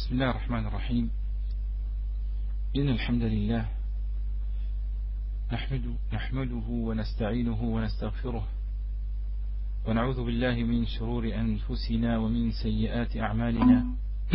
بسم الله الرحمن الرحيم. إن الحمد لله نحمده ونستعينه ونستغفره ونعوذ بالله من شرور أنفسنا ومن سيئات أعمالنا.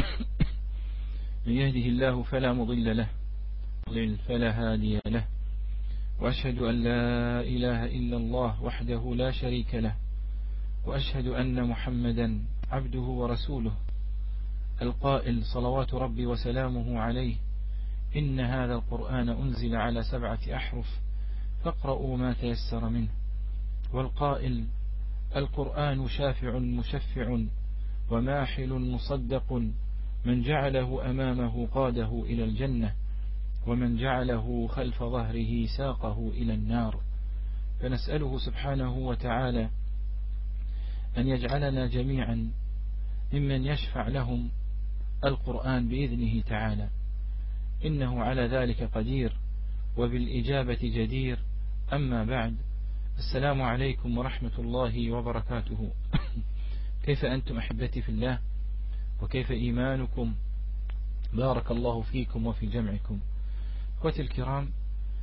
من يهده الله فلا مضل له فلا هادي له، وأشهد أن لا إله إلا الله وحده لا شريك له، وأشهد أن محمدا عبده ورسوله القائل صلوات ربي وسلامه عليه: إن هذا القرآن أنزل على 7 أحرف فاقرؤوا ما تيسر منه. والقائل: القرآن شافع مشفع وماحل مصدق، من جعله أمامه قاده إلى الجنة، ومن جعله خلف ظهره ساقه إلى النار. فنسأله سبحانه وتعالى أن يجعلنا جميعا ممن يشفع لهم القرآن بإذنه تعالى، إنه على ذلك قدير وبالإجابة جدير. أما بعد، السلام عليكم ورحمة الله وبركاته. كيف أنتم أحبتي في الله، وكيف إيمانكم؟ بارك الله فيكم وفي جمعكم. أخوتي الكرام،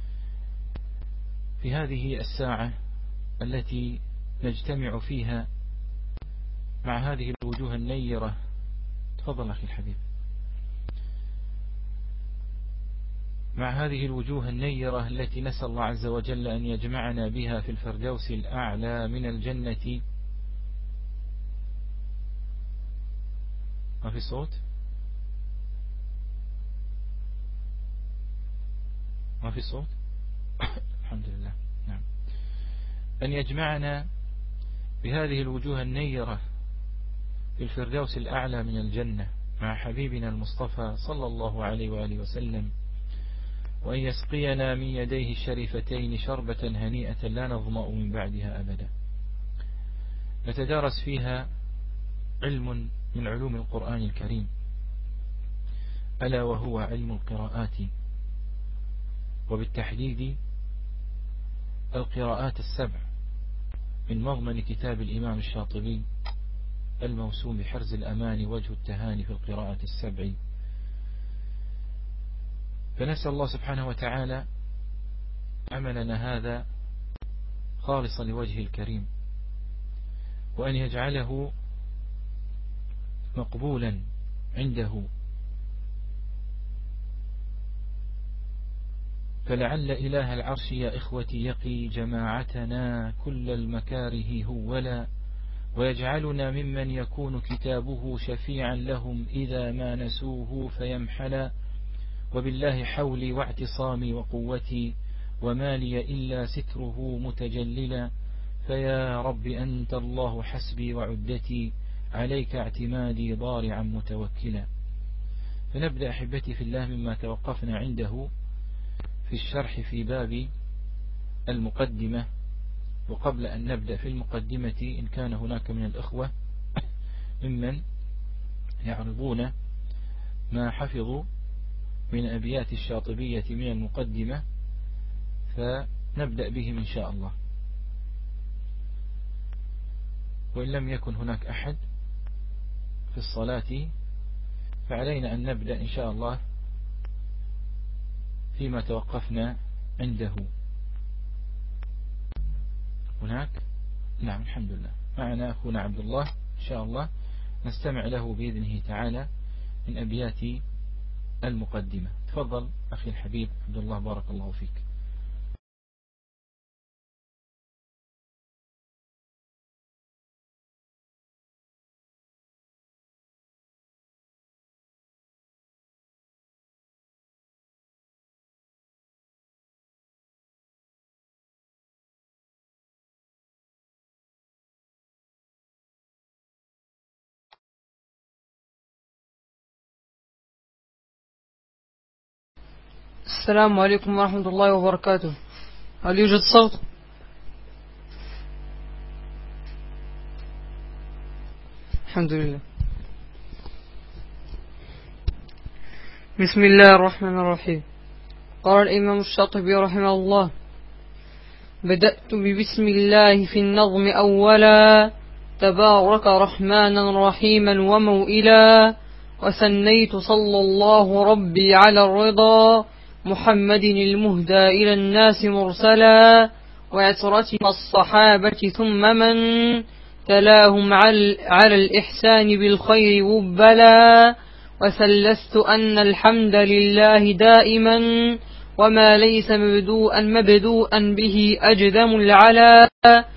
في هذه الساعة التي نجتمع فيها مع هذه الوجوه النيرة، تفضل أخي الحبيب، مع هذه الوجوه النيرة التي نسأل الله عز وجل أن يجمعنا بها في الفردوس الأعلى من الجنة. ما في صوت؟ ما في صوت؟ الحمد لله. نعم. أن يجمعنا بهذه الوجوه النيرة في الفردوس الأعلى من الجنة مع حبيبنا المصطفى صلى الله عليه وآله وسلم، وأن يسقينا من يديه الشريفتين شربة هنيئة لا نظمأ من بعدها أبدا، نتدارس فيها علم من علوم القرآن الكريم، ألا وهو علم القراءات، وبالتحديد القراءات السبع من مضمن كتاب الإمام الشاطبي الموسوم بحرز الأمان وجه التهاني في القراءات السبع. فنسأل الله سبحانه وتعالى عملنا هذا خالصا لوجه الكريم، وأن يجعله مقبولا عنده، فلعل إله العرش يا إخوتي يقي جماعتنا كل المكاره هولا، ويجعلنا ممن يكون كتابه شفيعا لهم إذا ما نسوه فيمحلا. وبالله حولي واعتصامي وقوتي، وما لي إلا ستره متجللا، فيا رب أنت الله حسبي وعدتي، عليك اعتمادي ضارعا متوكلا. فنبدأ أحبتي في الله مما توقفنا عنده في الشرح في باب المقدمة. وقبل أن نبدأ في المقدمة، إن كان هناك من الأخوة ممن يعرضون ما حفظوا من أبيات الشاطبية من المقدمة فنبدأ بهم إن شاء الله، وإن لم يكن هناك أحد في الصلاة فعلينا أن نبدأ إن شاء الله فيما توقفنا عنده. هناك؟ نعم الحمد لله، معنا أخونا عبد الله، إن شاء الله نستمع له بإذنه تعالى من أبيات المقدمة. تفضل أخي الحبيب عبد الله، بارك الله فيك. السلام عليكم ورحمة الله وبركاته. هل يوجد صوت؟ الحمد لله. بسم الله الرحمن الرحيم. قال الإمام الشاطبي رحمه الله: بدأت ببسم الله في النظم أولا، تبارك رحمانا رحيما وموئلا، وثنيت صلى الله ربي على الرضا محمد المهدى إلى الناس مرسلا وعترته الصحابة ثم من تلاهم على الإحسان بالخير وبلا وثلثت أن الحمد لله دائما وما ليس مبدوءا به أجذم العلا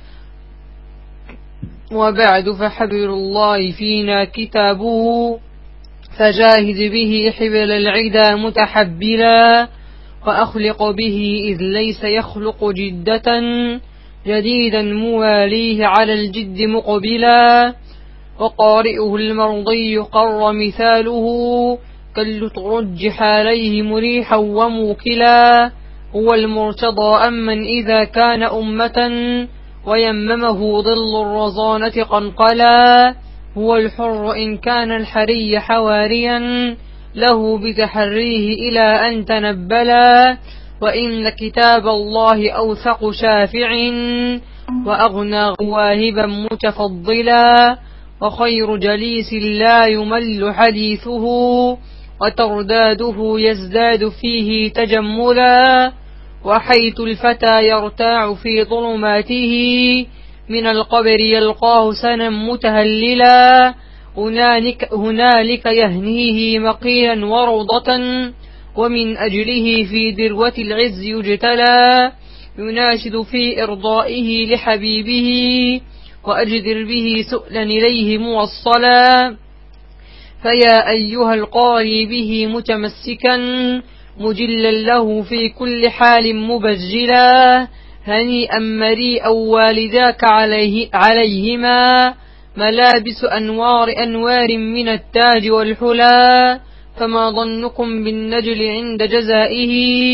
وبعد فحبل الله فينا كتابه فجاهد به حبل العدا متحبلا وأخلق به إذ ليس يخلق جدة جديدا مواليه على الجد مقبلا وقارئه المرضي قر مثاله كالترجح عليه مريحا وموكلا هو المرتضى أمن إذا كان أمة ويممه ظل الرزانة قنقلا هو الحر إن كان الحري حواريا له بتحريه إلى أن تنبلا وإن كتاب الله أوثق شافع وأغنى واهبا متفضلا وخير جليس لا يمل حديثه وترداده يزداد فيه تجملا وحيث الفتى يرتاع في ظلماته من القبر يلقاه سنا متهللا هنالك يهنيه مقيلا وروضة ومن أجله في ذروة العز يجتلى يناشد في إرضائه لحبيبه وأجدر به سؤلا إليه موصلا فيا أيها القاري به متمسكا مجلا له في كل حال مبجلا هنيئا مريئا والداك عليهما ملابس أنوار من التاج والحلا فما ظنكم بالنجل عند جزائه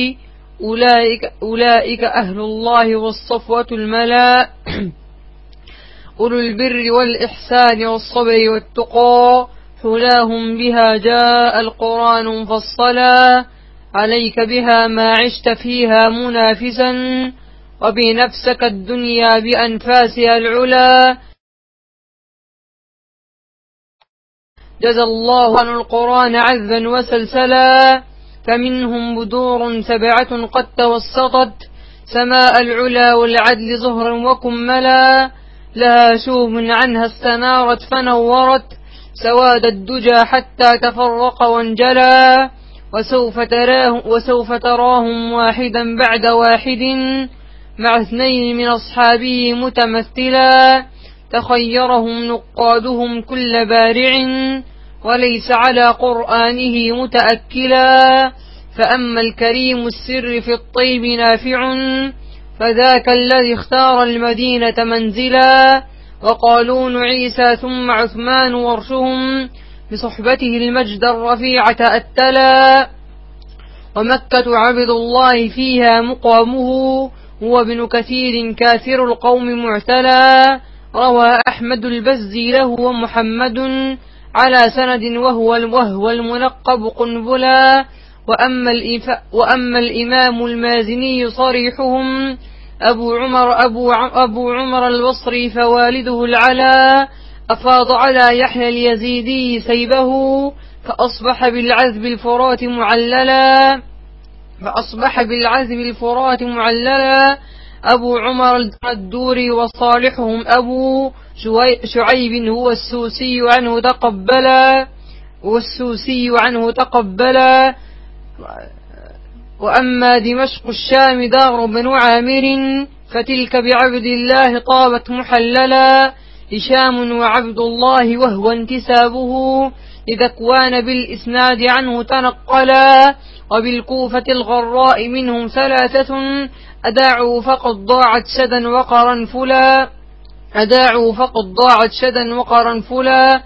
أولئك أهل الله والصفوة الملا أولو البر والإحسان والصبر والتقى حلاهم بها جاء القرآن مفصلا عليك بها ما عشت فيها منافسا وبنفسك الدنيا بأنفاسها العلا جزى الله عن القرآن عذبا وسلسلا فمنهم بدور سبعة قد توسطت سماء العلا والعدل زهرا وكملا لها شوب عنها استنارت فنورت سواد الدجى حتى تفرق وانجلى وسوف تراهم واحدا بعد واحد مع اثنين من أصحابه متمثلا تخيرهم نقادهم كل بارع وليس على قرآنه متأكلا فأما الكريم السر في الطيب نافع فذاك الذي اختار المدينة منزلا وقالون عيسى ثم عثمان ورشهم بصحبته المجد الرفيع تأتلا ومكة عبد الله فيها مقامه هو ابن كثير كاثر القوم معتلا روى أحمد البزي له ومحمد على سند وهو المنقب قنبلا وأما الإمام المازني صريحهم أبو عمر البصري فوالده العلا أفاض على يحيى اليزيدي سيبه فأصبح بالعذب الفرات معللا أبو عمر الدوري وصالحهم أبو شعيب هو السوسي عنه تقبلا وأما دمشق الشام دار بن عامر فتلك بعبد الله طابت محللا هشام وعبد الله وهو انتسابه لذكوان بالإسناد عنه تنقلا وبالكوفة الغراء منهم ثلاثة أداعوا فقد ضاعت شدا وقرنفلا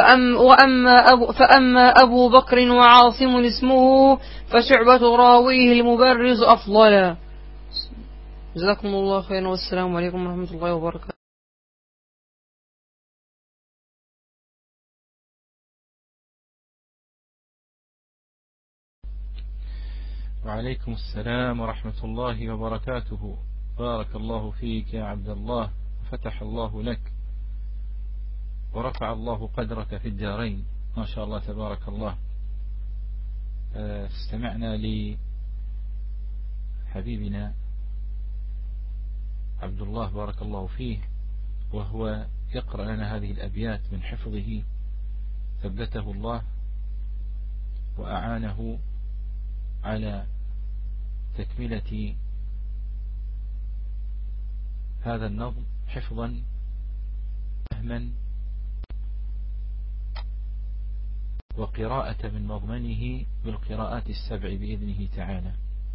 فأما أبو بكر وعاصم اسمه فشعبة راويه المبرز أفضلا. جزاكم الله خيرا والسلام عليكم ورحمة الله وبركاته. وعليكم السلام ورحمة الله وبركاته. بارك الله فيك يا عبد الله وفتح الله لك ورفع الله قدرك في الدارين. ما شاء الله تبارك الله. استمعنا لحبيبنا عبد الله بارك الله فيه وهو يقرأ لنا هذه الأبيات من حفظه، ثبته الله وأعانه على تكملة هذا النظم حفظا فهما وقراءة من مضمنه بالقراءات السبع بإذنه تعالى.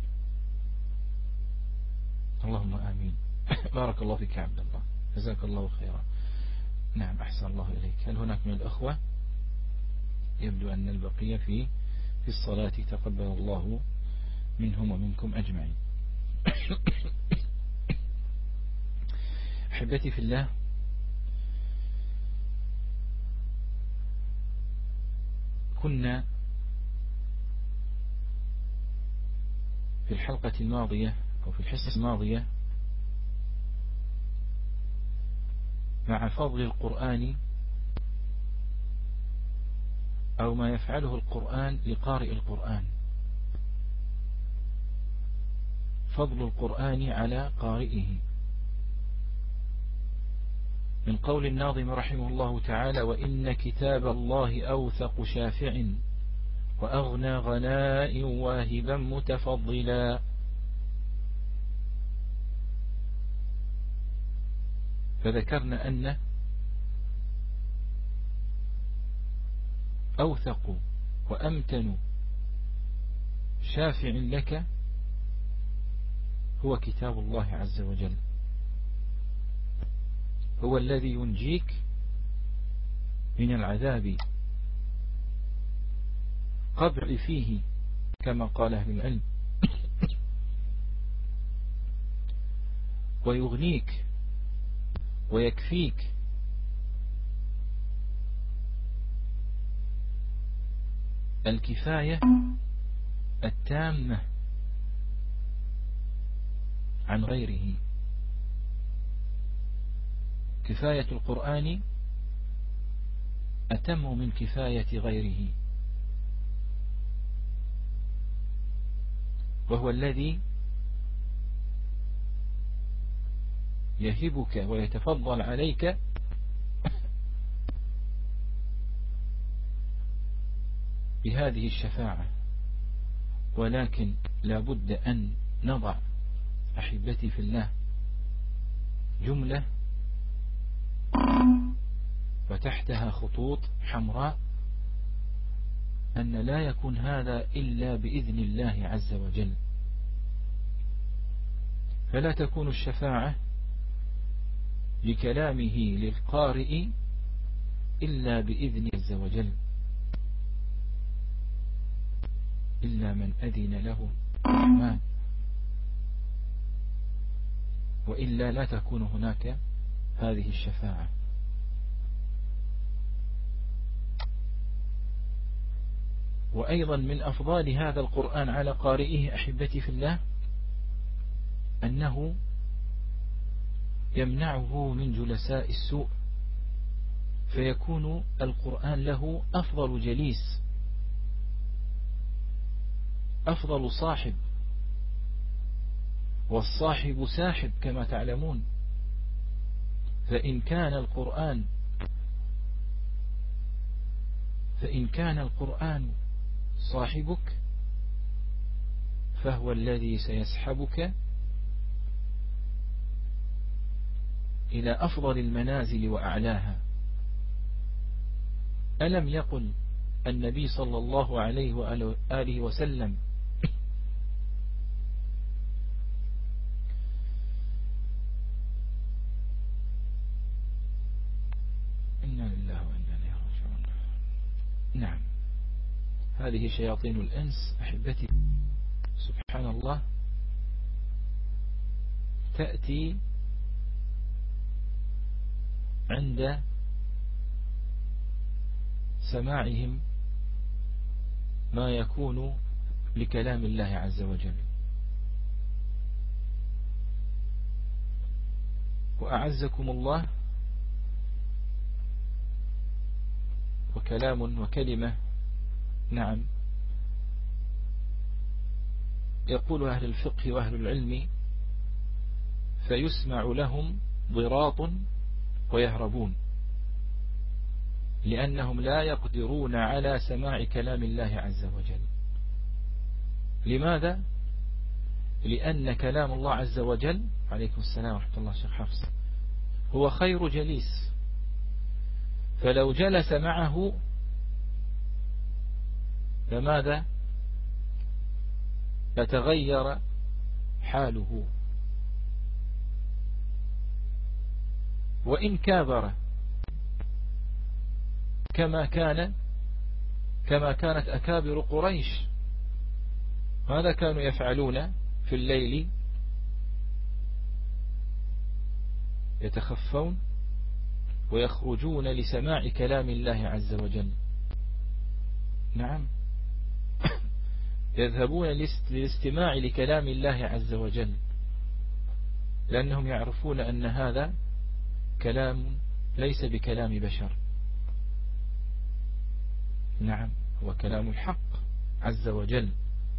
اللهم آمين. بارك الله فيك يا عبد الله، جزاك الله خيرا. نعم، أحسن الله إليك. هل هناك من الأخوة؟ يبدو أن البقية في الصلاة، تقبل الله منهم ومنكم أجمعين. أحبتي في الله، كنا في الحلقة الماضية أو في الحصة الماضية مع فضل القرآن أو ما يفعله القرآن لقارئ القرآن، فضل القرآن على قارئه، من قول الناظم رحمه الله تعالى: وإن كتاب الله أوثق شافع وأغنى غناء واهبا متفضلا. فذكرنا أن أوثق وأمتن شافع لك هو كتاب الله عز وجل، هو الذي ينجيك من العذاب قبل فيه كما قال أهل العلم، ويغنيك ويكفيك الكفاية التامة عن غيره. كفاية القرآن أتم من كفاية غيره، وهو الذي يهبك ويتفضل عليك بهذه الشفاعة. ولكن لا بد أن نضع أحبتي في الله جملة وتحتها خطوط حمراء، أن لا يكون هذا إلا بإذن الله عز وجل، فلا تكون الشفاعة لكلامه للقارئ إلا بإذن عز وجل، إلا من أذن له الرحمن، وإلا لا تكون هناك هذه الشفاعة. وأيضا من أفضال هذا القرآن على قارئه أحبتي في الله أنه يمنعه من جلساء السوء، فيكون القرآن له أفضل جليس، أفضل صاحب، والصاحب ساحب كما تعلمون. فإن كان القرآن صاحبك فهو الذي سيسحبك إلى أفضل المنازل وأعلاها. ألم يقل النبي صلى الله عليه وآله وسلم: إنا لله وإنا إليه راجعون. نعم، هذه شياطين الإنس أحبتي سبحان الله تأتي عند سماعهم ما يكون لكلام الله عز وجل. وأعزكم الله كلام وكلمة. نعم. يقول أهل الفقه وأهل العلم: فيسمع لهم ضراط ويهربون، لأنهم لا يقدرون على سماع كلام الله عز وجل. لماذا؟ لأن كلام الله عز وجل، عليكم السلام ورحمة الله شيخ حفص، هو خير جليس، فلو جلس معه فماذا؟ فتغير حاله، وإن كابر كما كانت أكابر قريش. ماذا كانوا يفعلون في الليل؟ يتخفون ويخرجون لسماع كلام الله عز وجل. نعم، يذهبون للاستماع لكلام الله عز وجل، لأنهم يعرفون أن هذا كلام ليس بكلام بشر. نعم، هو كلام الحق عز وجل،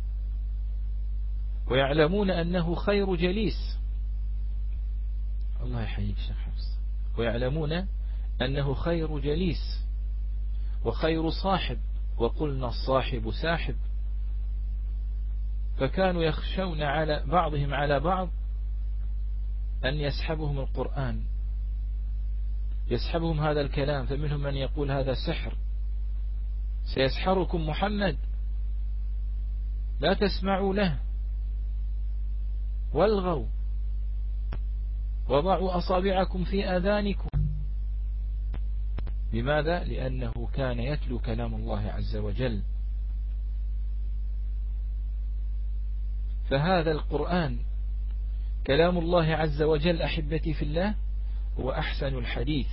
ويعلمون أنه خير جليس. الله يحييك شيخ حفص. ويعلمون أنه خير جليس وخير صاحب، وقلنا الصاحب ساحب. فكانوا يخشون على بعضهم على بعض أن يسحبهم القرآن، يسحبهم هذا الكلام. فمنهم من يقول هذا سحر، سيسحركم محمد، لا تسمعوا له، والغوا وضعوا أصابعكم في آذانكم. لماذا؟ لأنه كان يتلو كلام الله عز وجل. فهذا القرآن كلام الله عز وجل أحبتي في الله هو أحسن الحديث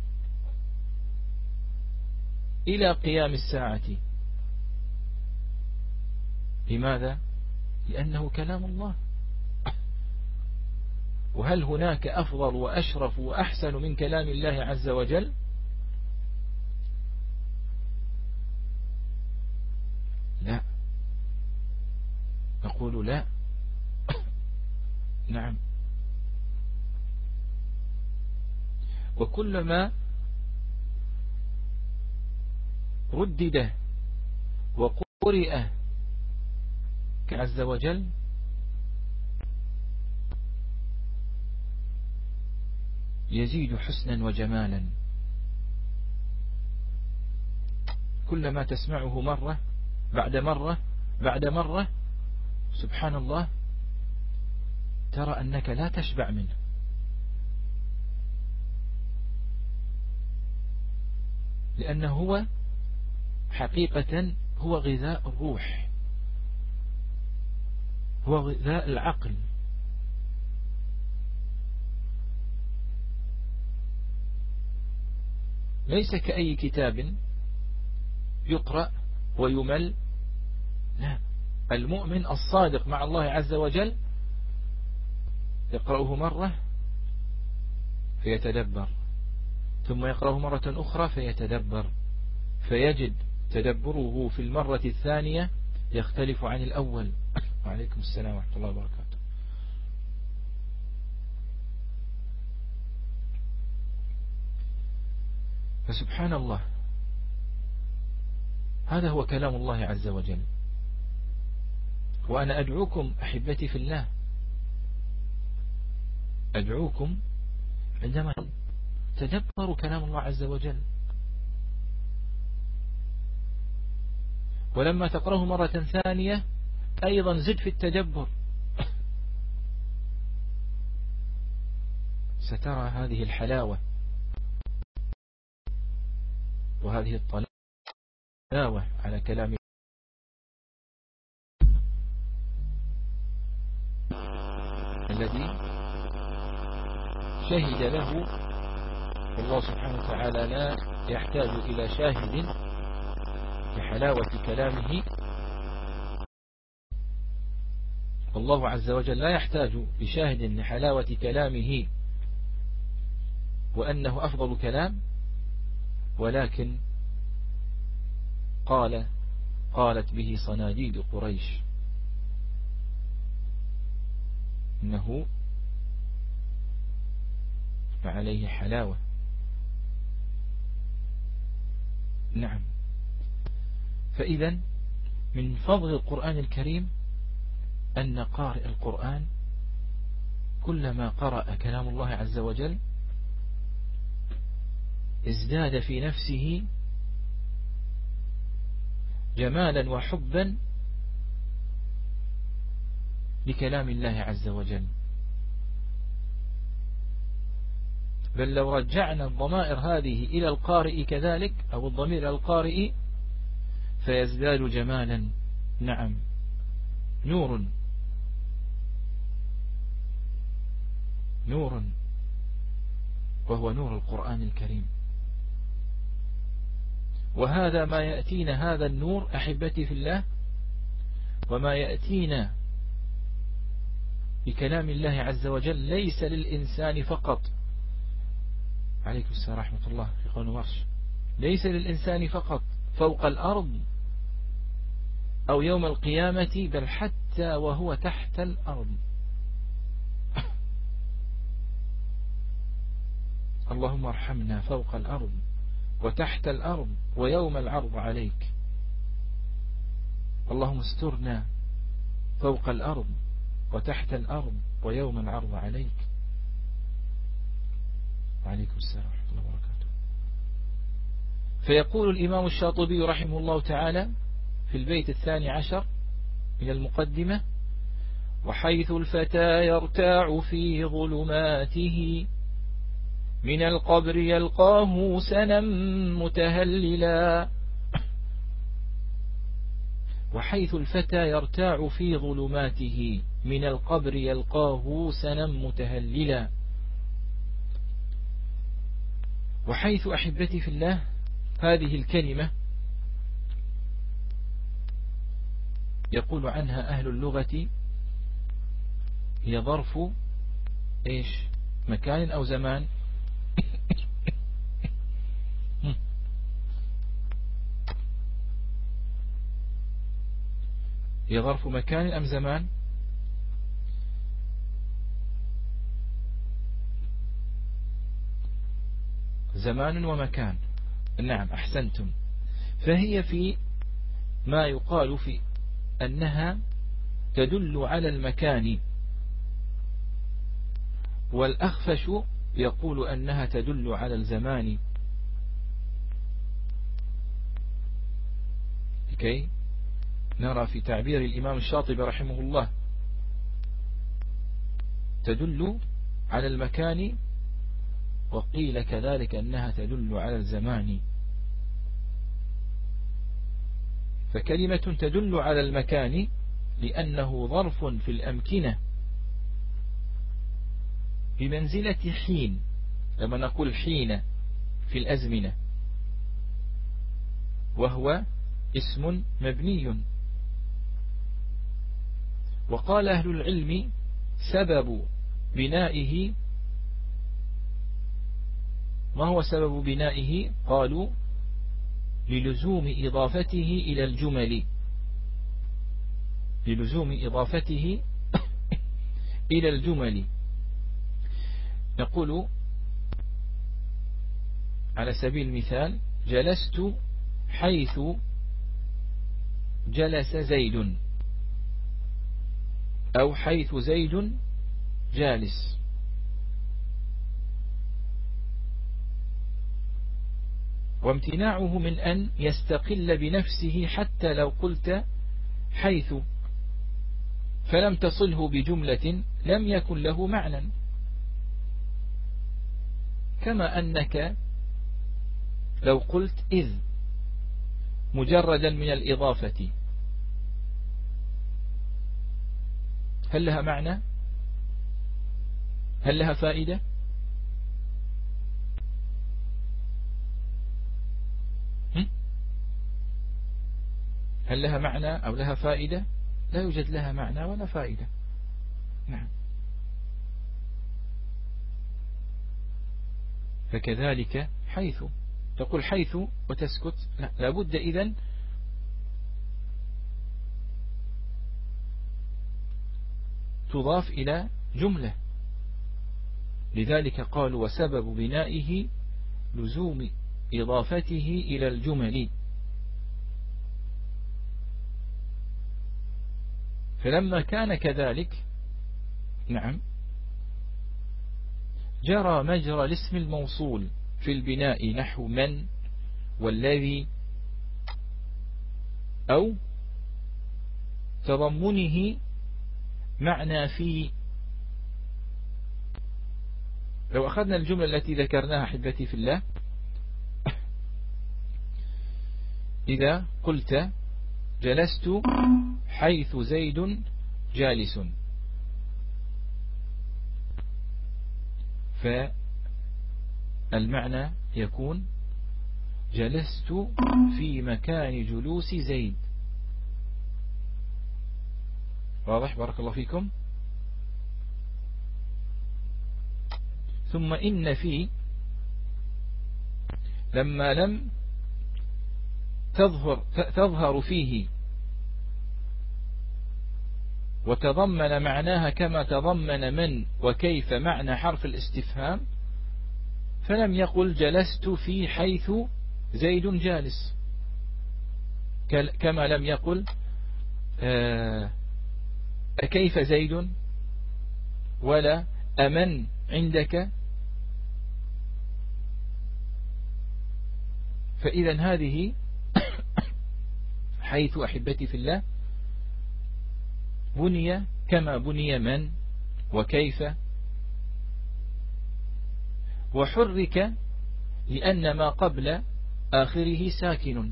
إلى قيام الساعة. لماذا؟ لأنه كلام الله. وهل هناك أفضل وأشرف وأحسن من كلام الله عز وجل؟ لا، نقول لا. نعم. وكلما ردد وقرئ عز وجل يزيد حسنا وجمالا. كلما تسمعه مرة بعد مرة بعد مرة، سبحان الله، ترى أنك لا تشبع منه. لأنه هو حقيقة هو غذاء الروح، هو غذاء العقل. ليس كأي كتاب يقرأ ويمل. لا، المؤمن الصادق مع الله عز وجل يقرأه مرة فيتدبر، ثم يقرأه مرة أخرى فيتدبر، فيجد تدبره في المرة الثانية يختلف عن الأول. وعليكم السلام ورحمة الله وبركاته. فسبحان الله، هذا هو كلام الله عز وجل. وأنا أدعوكم أحبتي في الله، أدعوكم عندما تدبروا كلام الله عز وجل، ولما تقرأه مرة ثانية أيضا زد في التدبر، سترى هذه الحلاوة وهذه الطلاوة على كلام الذي شهد له. والله سبحانه وتعالى لا يحتاج إلى شاهد لحلاوة كلامه. والله عز وجل لا يحتاج لشاهد لحلاوة كلامه وأنه أفضل كلام، ولكن قالت به صناديد قريش إنه عليه حلاوة. نعم. فإذا من فضل القرآن الكريم أن قارئ القرآن كلما قرأ كلام الله عز وجل ازداد في نفسه جمالا وحبا لكلام الله عز وجل. بل لو رجعنا الضمائر هذه إلى القارئ كذلك، أو الضمير إلى القارئ، فيزداد جمالا. نعم، نور وهو نور القرآن الكريم. وهذا ما يأتينا، هذا النور أحبتي في الله، وما يأتينا بكلام الله عز وجل ليس للإنسان فقط. عليكم السلام ورحمة الله. في قول ورش: ليس للإنسان فقط فوق الأرض أو يوم القيامة، بل حتى وهو تحت الأرض. اللهم ارحمنا فوق الأرض وتحت الأرض ويوم العرض عليك. اللهم استرنا فوق الأرض وتحت الأرض ويوم العرض عليك. وعليكم السلام ورحمة الله وبركاته. فيقول الإمام الشاطبي رحمه الله تعالى في البيت 12 من المقدمة: وحيث الفتى يرتاع في ظلماته من القبر يلقاه سنا متهللا. وحيث الفتى يرتاع في ظلماته من القبر يلقاه سنا متهللا. وحيث أحبتي في الله هذه الكلمة يقول عنها أهل اللغة هي ظرف إيش؟ مكان أو زمان؟ هي ظرف مكان أم زمان؟ زمان ومكان. نعم، أحسنتم. فهي في ما يقال في أنها تدل على المكان، والأخفش يقول أنها تدل على الزمان، لكي نرى في تعبير الإمام الشاطبي رحمه الله تدل على المكان، وقيل كذلك أنها تدل على الزمان. فكلمة تدل على المكان لأنه ظرف في الأمكنة بمنزلة حين، لما نقول حين في الأزمنة، وهو اسم مبني. وقال أهل العلم سبب بنائه، ما هو سبب بنائه؟ قالوا للزوم إضافته إلى الجمل، للزوم إضافته إلى الجمل. نقول على سبيل المثال: جلست حيث جلس زيد، أو حيث زيد جالس. وامتناعه من أن يستقل بنفسه حتى لو قلت حيث فلم تصله بجملة لم يكن له معنى، كما أنك لو قلت إذ مجردا من الإضافة هل لها معنى؟ هل لها فائدة؟ هل لها معنى أو لها فائدة؟ لا يوجد لها معنى ولا فائدة. نعم. فكذلك حيث، تقول حيث وتسكت، لا، لابد إذن تضاف إلى جملة، لذلك قالوا وسبب بنائه لزوم إضافته إلى الجمل. فلما كان كذلك نعم جرى مجرى الاسم الموصول في البناء نحو من والذي أو تضمنه معنى في. لو أخذنا الجملة التي ذكرناها أحبتي في الله، إذا قلت جلست حيث زيد جالس، فالمعنى يكون جلست في مكان جلوس زيد. واضح؟ بارك الله فيكم. ثم إن في لما لم تظهر فيه وتضمن معناها كما تضمن من وكيف معنى حرف الاستفهام، فلم يقل جلست في حيث زيد جالس، كما لم يقل أكيف زيد ولا أمن عندك. فإذا هذه حيث أحبتي في الله بني كما بني من وكيف، وحرك لأن ما قبل آخره ساكن.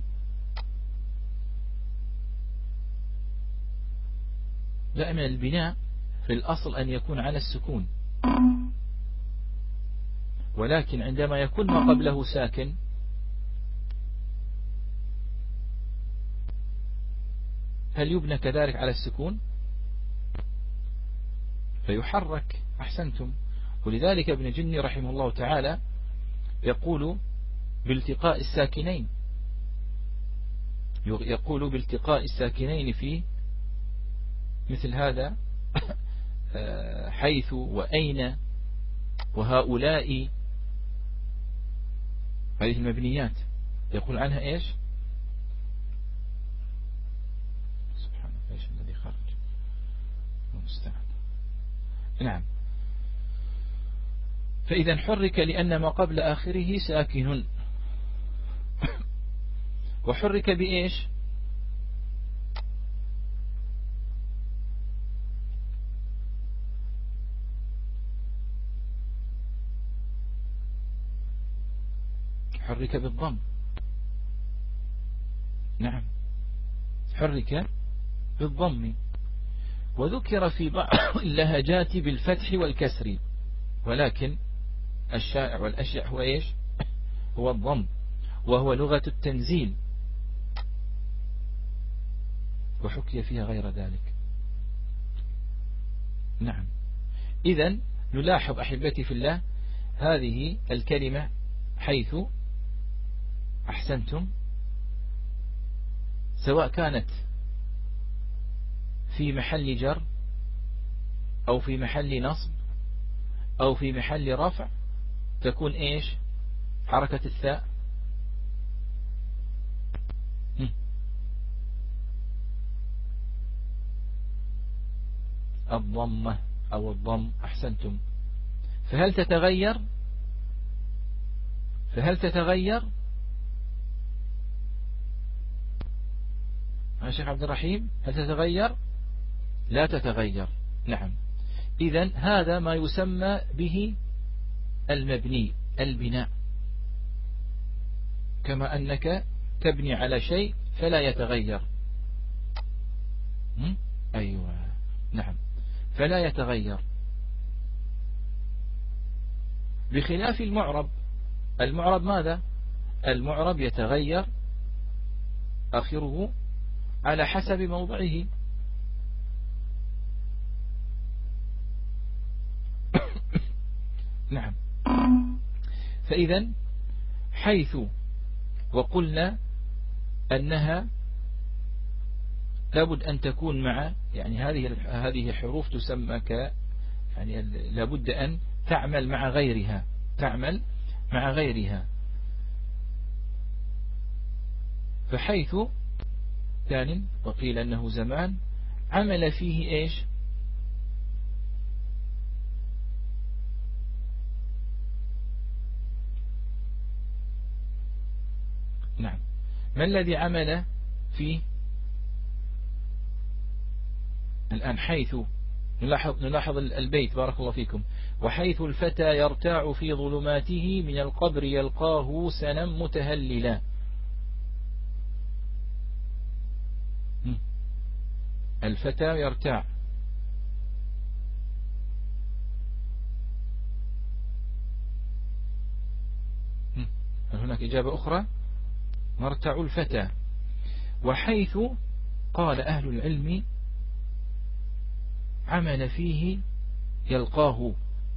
دائما البناء في الأصل أن يكون على السكون، ولكن عندما يكون ما قبله ساكن هل يبنى كذلك على السكون؟ فيحرك. أحسنتم. ولذلك ابن جني رحمه الله تعالى يقول بالتقاء الساكنين، يقول بالتقاء الساكنين في مثل هذا حيث وأين وهؤلاء، هذه المبنيات يقول عنها إيش؟ سبحان الله إيش الذي خرج المستعان. نعم. فإذا حرك لأن ما قبل آخره ساكن. وحرك بإيش؟ حرك بالضم. نعم حرك بالضم. وذكر في بعض اللهجات بالفتح والكسر، ولكن الشائع والأشيع هو إيش؟ هو الضم، وهو لغة التنزيل، وحكي فيها غير ذلك. نعم. إذن نلاحظ أحبتي في الله هذه الكلمة حيث، أحسنتم، سواء كانت في محل جر أو في محل نصب أو في محل رفع تكون إيش؟ حركة الثاء الضمة أو الضم. أحسنتم. فهل تتغير يا شيخ عبد الرحيم؟ هل تتغير؟ لا تتغير. نعم. إذن هذا ما يسمى به المبني، البناء، كما أنك تبني على شيء فلا يتغير. أيوة نعم، فلا يتغير، بخلاف المعرب. المعرب ماذا؟ المعرب يتغير آخره على حسب موضعه. نعم. فإذا حيث وقلنا أنها لابد أن تكون مع، يعني هذه حروف تسمى يعني لابد أن تعمل مع غيرها، تعمل مع غيرها. فحيث كان، وقيل أنه زمان، عمل فيه إيش؟ نعم، ما الذي عمل فيه الآن؟ حيث نلاحظ البيت بارك الله فيكم: وحيث الفتى يرتاع في ظلماته من القبر يلقاه سنا متهللا. الفتى يرتاع، هل هناك إجابة أخرى؟ مرتع الفتى. وحيث قال أهل العلم عمل فيه يلقاه،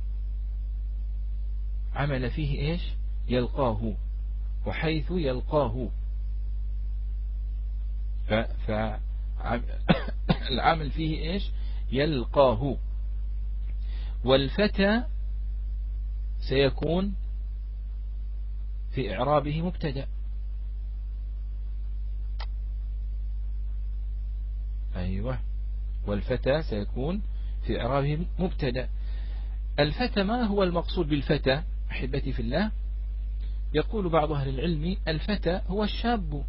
عمل فيه إيش؟ يلقاه. وحيث يلقاه، فالعمل فيه إيش؟ يلقاه. والفتى سيكون في إعرابه مبتدأ. أيوة، والفتى سيكون في إعرابه مبتدأ. الفتى، ما هو المقصود بالفتى أحبتي في الله؟ يقول بعض أهل العلم: الفتى هو الشاب.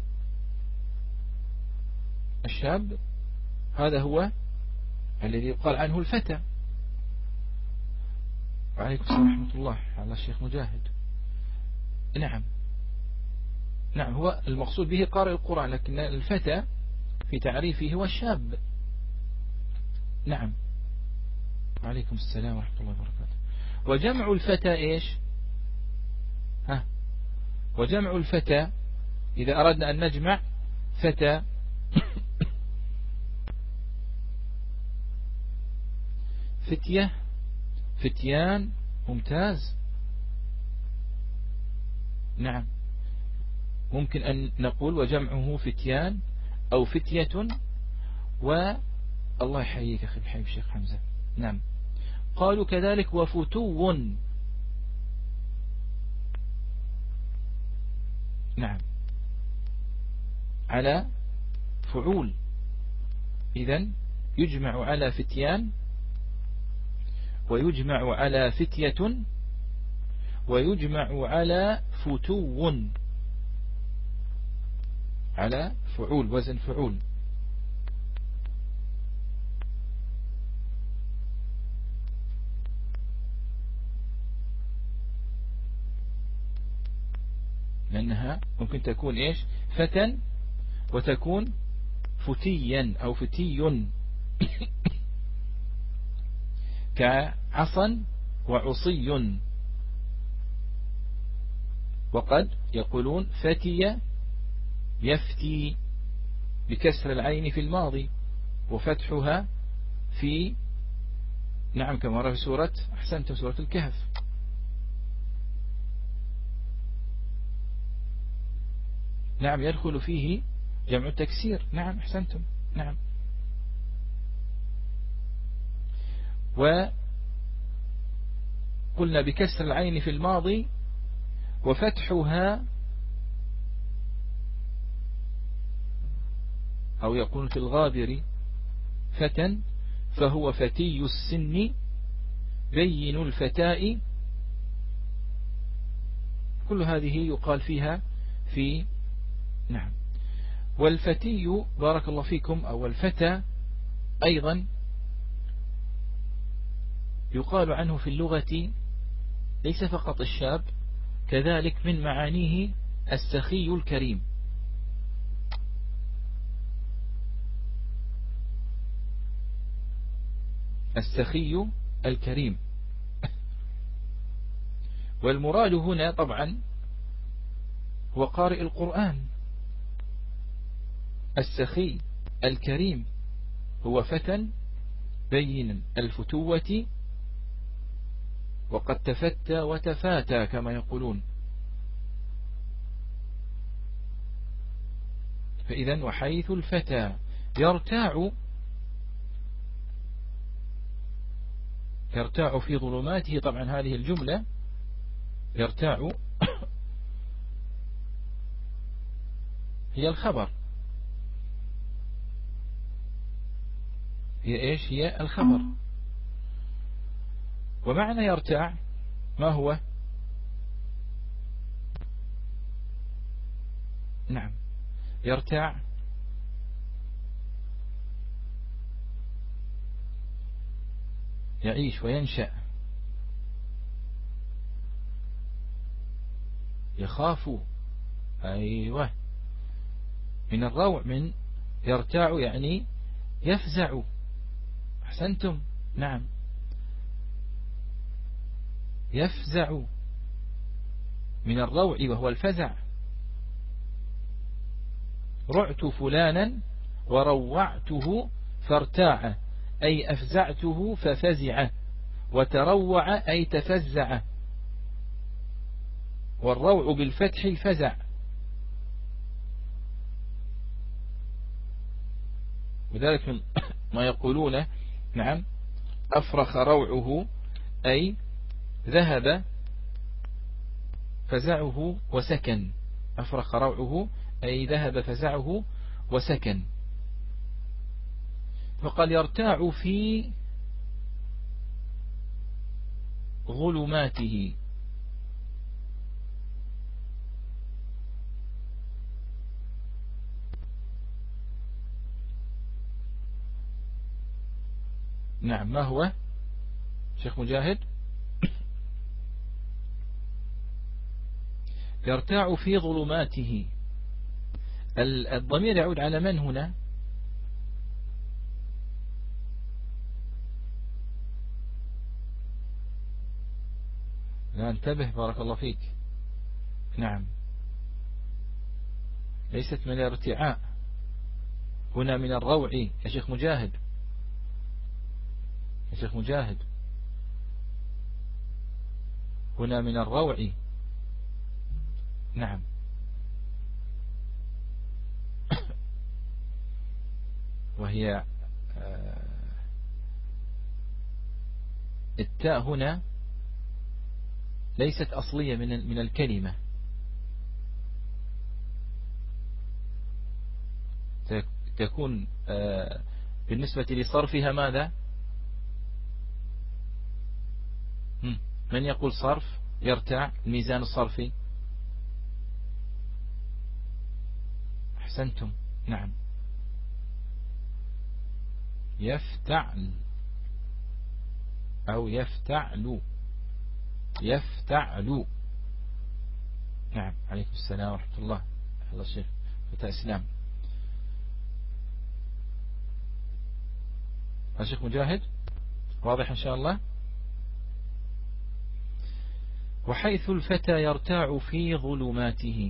الشاب هذا هو الذي يقال عنه الفتى. وعليكم السلام ورحمة الله على الشيخ مجاهد. نعم، نعم، هو المقصود به قارئ القرآن، لكن الفتى في تعريفه هو الشاب. نعم، وعليكم السلام ورحمة الله وبركاته. وجمع الفتى إيش؟ وجمع الفتى إذا أردنا أن نجمع فتى فتية، فتيان، ممتاز. نعم، ممكن أن نقول وجمعه فتيان أو فتية. والله يحييك أخي الحبيب الشيخ حمزة. نعم، قالوا كذلك وفتو. نعم، على فعول. إذن يجمع على فتيان، ويجمع على فتية، ويجمع على فتو، على فعول، وزن فعول. لأنها ممكن تكون إيش؟ فتى، وتكون فتيا أو فتي كعصا وعصي. وقد يقولون فتي يفتي بكسر العين في الماضي، وفتحها في، نعم، كما رأى في سورة، أحسنت، سورة الكهف. نعم، يدخل فيه جمع التكسير. نعم، أحسنتم. نعم. وقلنا بكسر العين في الماضي، وفتحها، أو يقول في الغابر فتى، فهو فتي السن بين الفتاء. كل هذه يقال فيها في، نعم. والفتي بارك الله فيكم أو الفتى أيضا يقال عنه في اللغة ليس فقط الشاب، كذلك من معانيه السخي الكريم. السخي الكريم. والمراد هنا طبعا هو قارئ القرآن. السخي الكريم هو فتى بين الفتوة، وقد تفتى وتفاتى كما يقولون. فإذا وحيث الفتى يرتاع في ظلماته. طبعا هذه الجملة يرتاع هي الخبر، هي إيش؟ هي الخبر. ومعنى يرتاع ما هو؟ نعم، يرتاع يعيش وينشأ، يخاف، أيوة، من الروع، من يرتاع يعني يفزع. أحسنتم، نعم، يفزع من الروع وهو الفزع. رعت فلانا وروعته فارتاع، أي أفزعته ففزع، وتروع أي تفزع، والروع بالفتح الفزع. وذلك من ما يقولون نعم أفرخ روعه، أي ذهب فزعه وسكن. أفرخ روعه أي ذهب فزعه وسكن. فقال يرتاع في ظلماته. نعم، ما هو شيخ مجاهد؟ يرتاع في ظلماته. الضمير يعود على من هنا؟ لا، انتبه بارك الله فيك. نعم، ليست من الارتعاء، هنا من الروع يا شيخ مجاهد، يا شيخ مجاهد، هنا من الروع. نعم. وهي التاء هنا ليست أصلية من الكلمة، تكون بالنسبة لصرفها ماذا؟ من يقول صرف يرتاع الميزان الصرفي؟ أحسنتم، نعم، يفتعل أو يفتعل، يفتعل. نعم، عليكم السلام ورحمة الله. الله الشيخ فتاة إسلام. الشيخ مجاهد واضح إن شاء الله. وحيث الفتى يرتاع في ظلماته.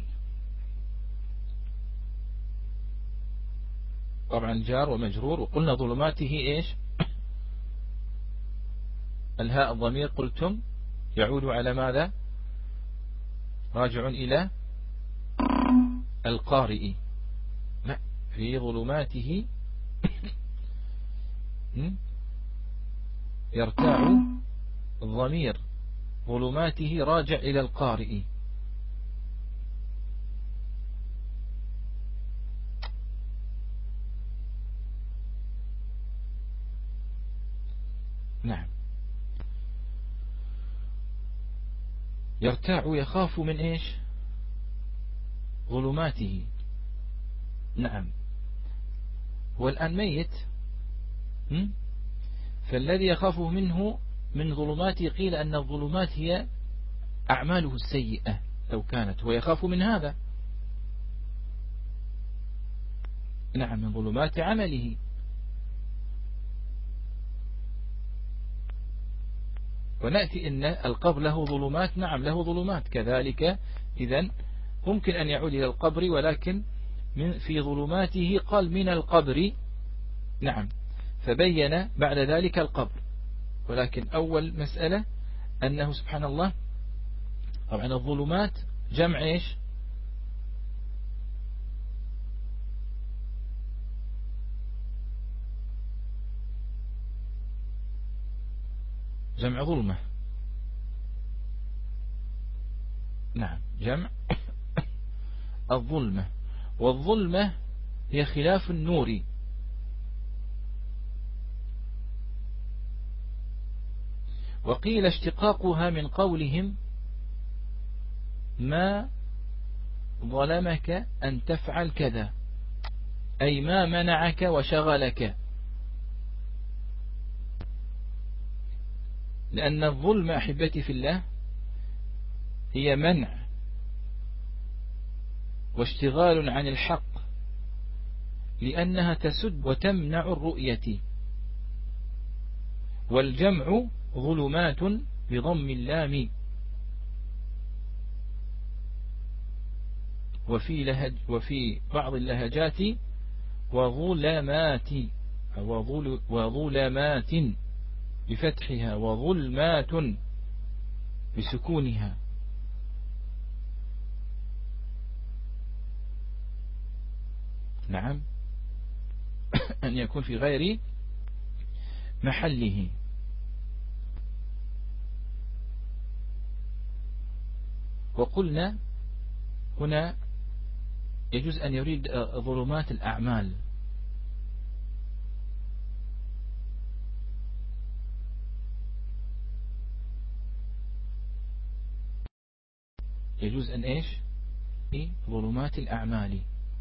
طبعا جار ومجرور، وقلنا ظلماته إيش؟ الهاء الضمير قلتم يعود على ماذا؟ راجع إلى القارئ. في ظلماته يرتاع، الضمير ظلماته راجع إلى القارئ. نعم، يرتاع يخاف من إيش؟ ظلماته. نعم، هو الآن ميت، فالذي يخافه منه من ظلماته قيل أن الظلمات هي أعماله السيئة، لو كانت هو يخاف من هذا. نعم، من ظلمات عمله. ونأتي إن القبر له ظلمات، نعم له ظلمات كذلك. إذن ممكن أن يعود إلى القبر، ولكن في ظلماته قال من القبر. نعم، فبين بعد ذلك القبر. ولكن أول مسألة أنه سبحان الله، طبعا الظلمات جمع إيش؟ جمع ظلمة. نعم جمع الظلمة. والظلمة هي خلاف النور. وقيل اشتقاقها من قولهم ما ظلمك أن تفعل كذا، أي ما منعك وشغلك. لأن الظلم أحبتي في الله هي منع واشتغال عن الحق، لأنها تسد وتمنع الرؤية. والجمع ظلمات بضم اللام. وفي بعض اللهجات وظلمات وظلمات بفتحها وظلمات بسكونها. نعم أن يكون في غير محله. وقلنا هنا يجوز أن يريد ظلمات الأعمال. يجوز أن إيش في ظلمات الأعمال،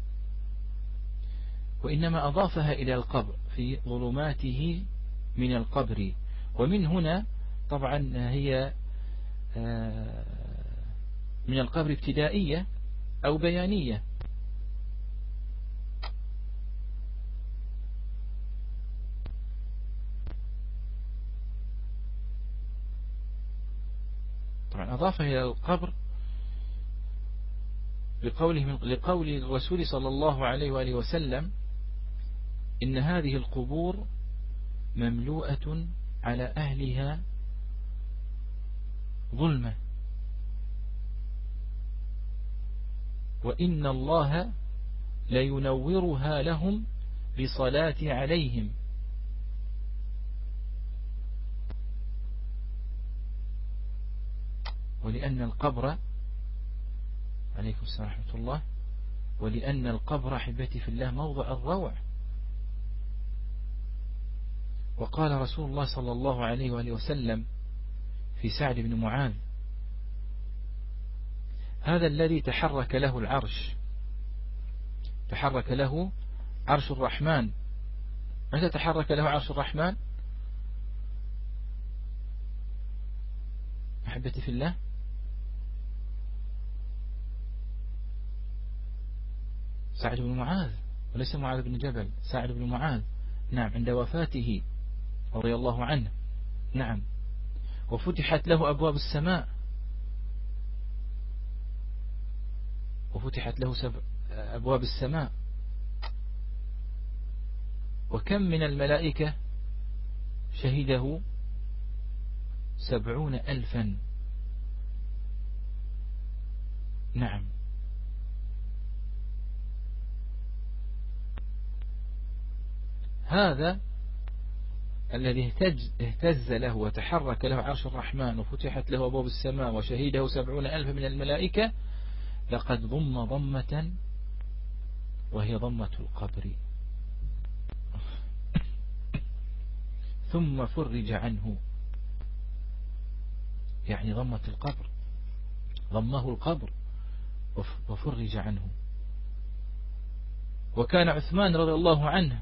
وإنما أضافها إلى القبر في ظلماته من القبر. ومن هنا طبعا هي من القبر ابتدائية أو بيانية. طبعا أضافها إلى القبر لقول الرسول صلى الله عليه وآله وسلم إن هذه القبور مملوءة على أهلها ظلمة، وإن الله لينورها لهم بصلاة عليهم. ولأن القبر عليكم السلام ورحمة الله، ولأن القبر أحبتي في الله موضع الروع. وقال رسول الله صلى الله عليه وآله وسلم في سعد بن معاذ: هذا الذي تحرك له العرش، تحرك له عرش الرحمن. متى تحرك له عرش الرحمن أحبتي في الله؟ سعد بن معاذ، وليس معاذ بن جبل، سعد بن معاذ. نعم عند وفاته رضي الله عنه. نعم وفتحت له أبواب السماء، وفتحت له أبواب السماء. وكم من الملائكة شهده 70,000. نعم هذا الذي اهتز له وتحرك له عرش الرحمن وفتحت له أبواب السماء وشهده 70,000 من الملائكة لقد ضم ضمة وهي ضمة القبر، ثم فرج عنه. يعني ضمة القبر، ضمه القبر وفرج عنه. وكان عثمان رضي الله عنه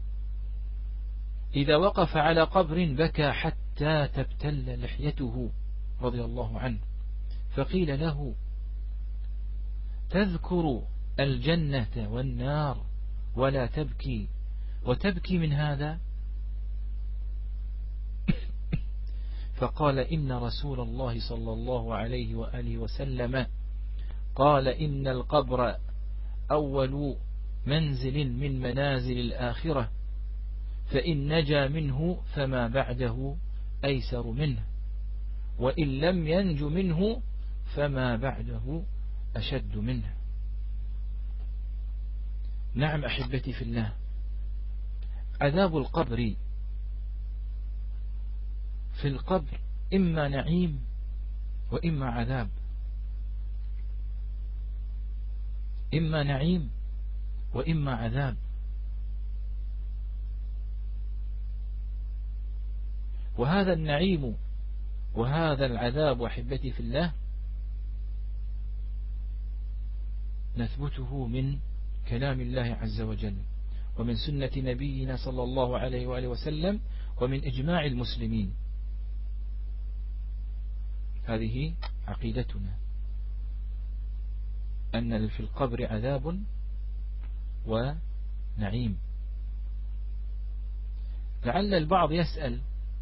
إذا وقف على قبر بكى حتى تبتل لحيته رضي الله عنه، فقيل له: تذكر الجنة والنار ولا تبكي، وتبكي من هذا؟ فقال: إن رسول الله صلى الله عليه وآله وسلم قال: إن القبر أول منزل من منازل الآخرة، فإن نجا منه فما بعده أيسر منه، وإن لم ينج منه فما بعده أشد منه. نعم أحبتي في الله، عذاب القبر في القبر إما نعيم وإما عذاب، إما نعيم وإما عذاب. وهذا النعيم وهذا العذاب أحبتي في الله نثبته من كلام الله عز وجل ومن سنة نبينا صلى الله عليه وآله وسلم ومن إجماع المسلمين. هذه عقيدتنا، أن في القبر عذاب ونعيم. لعل البعض يسأل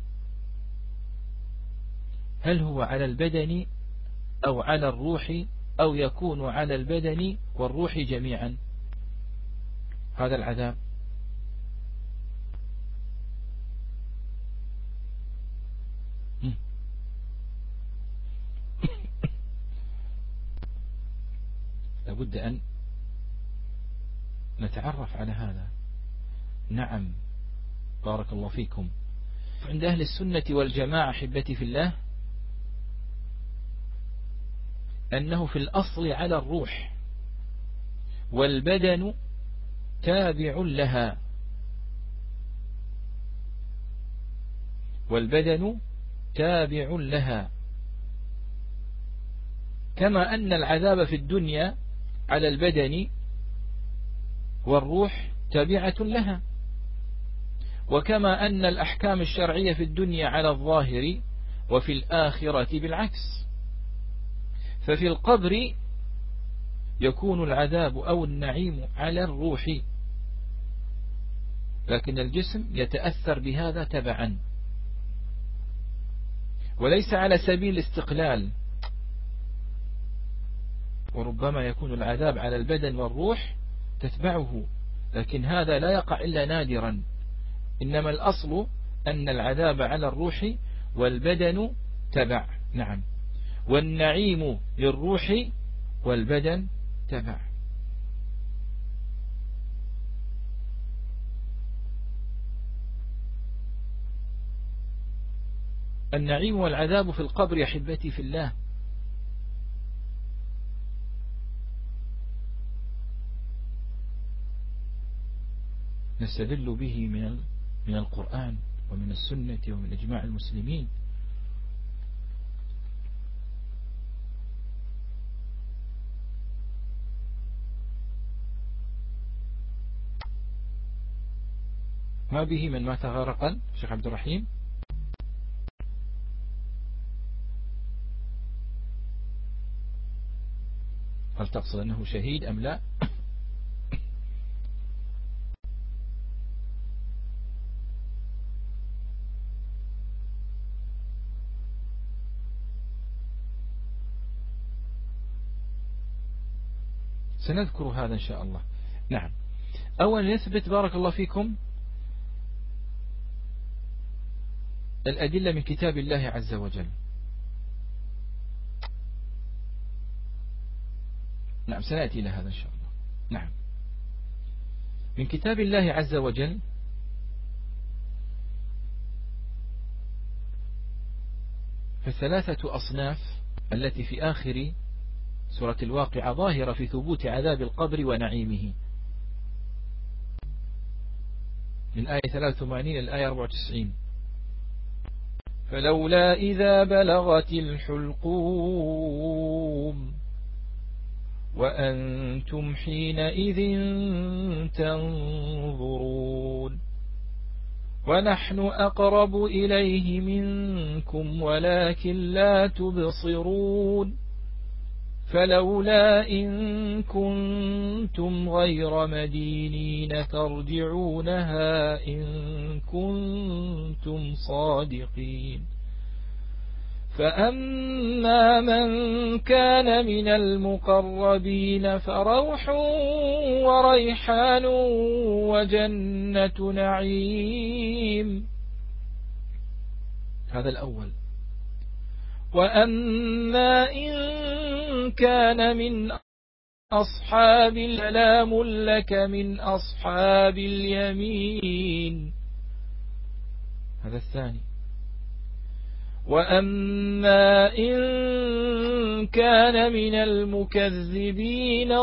هل هو على البدن أو على الروح أو يكون على البدن والروح جميعا هذا العذاب؟ لابد أن نتعرف على هذا. نعم، بارك الله فيكم. عند أهل السنة والجماعة أحبتي في الله أنه في الأصل على الروح والبدن تابع لها، والبدن تابع لها، كما أن العذاب في الدنيا على البدن والروح تابعة لها، وكما أن الأحكام الشرعية في الدنيا على الظاهر وفي الآخرة بالعكس. ففي القبر يكون العذاب أو النعيم على الروح، لكن الجسم يتأثر بهذا تبعا وليس على سبيل الاستقلال. وربما يكون العذاب على البدن والروح تتبعه، لكن هذا لا يقع إلا نادرا. إنما الأصل أن العذاب على الروح والبدن تبع. نعم، والنعيم للروح والبدن تبع. النعيم والعذاب في القبر يا أحبتي في الله نستدل به من القرآن ومن السنة ومن إجماع المسلمين. ما به من مات غرقا شيخ عبد الرحيم؟ هل تقصد أنه شهيد أم لا؟ سنذكر هذا إن شاء الله. نعم، أولا نثبت بارك الله فيكم الأدلة من كتاب الله عز وجل. نعم، سنأتي إلى هذا إن شاء الله. نعم، من كتاب الله عز وجل فالثلاثة أصناف التي في آخر سورة الواقعة ظاهرة في ثبوت عذاب القبر ونعيمه، من آية 83 إلى الآية 94. فلولا إذا بلغت الحلقوم وأنتم حينئذ تنظرون ونحن أقرب إليه منكم ولكن لا تبصرون فلولا إن كنتم غير مدينين ترجعونها إن كنتم صادقين. فأما من كان من المقربين فروح وريحان وجنة نعيم. هذا الأول. وأما إن كان من أصحاب سلام لك من أصحاب اليمين. هذا الثاني. وأما إن كان من المكذبين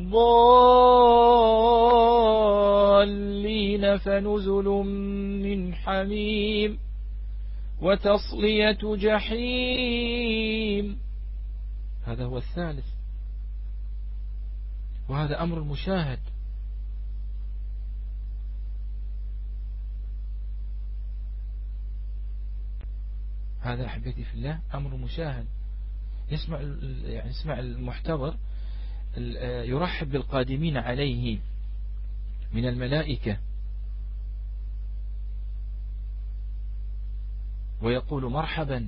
الضالين فنزل من حميم وتصلية جحيم. هذا هو الثالث، وهذا أمر مشاهد. هذا أحبتي في الله أمر مشاهد. يسمع المحتضر يرحب بالقادمين عليه من الملائكة ويقول مرحبا،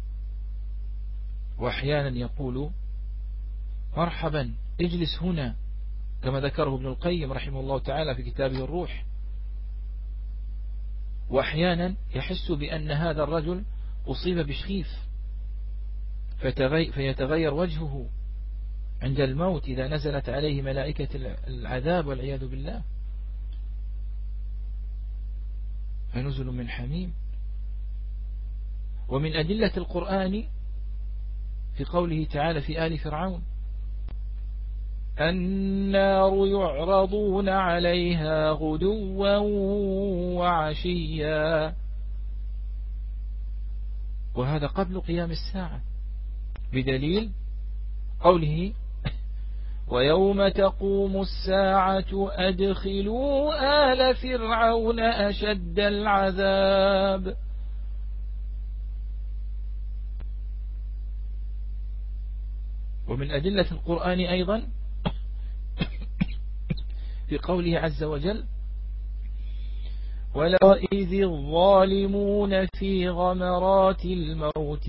وأحيانا يقول مرحبا اجلس هنا، كما ذكره ابن القيم رحمه الله تعالى في كتابه الروح. وأحيانا يحس بأن هذا الرجل أصيب بشخيف فيتغير وجهه عند الموت إذا نزلت عليه ملائكة العذاب والعياذ بالله. فنزل من حميم. ومن أدلة القرآن في قوله تعالى في آل فرعون: النار يعرضون عليها غدوا وعشيا. وهذا قبل قيام الساعة، بدليل قوله: ويوم تقوم الساعة أدخلوا آل فرعون أشد العذاب. ومن أدلة القرآن أيضا في قوله عز وجل: ولو إذ الظالمون في غمرات الموت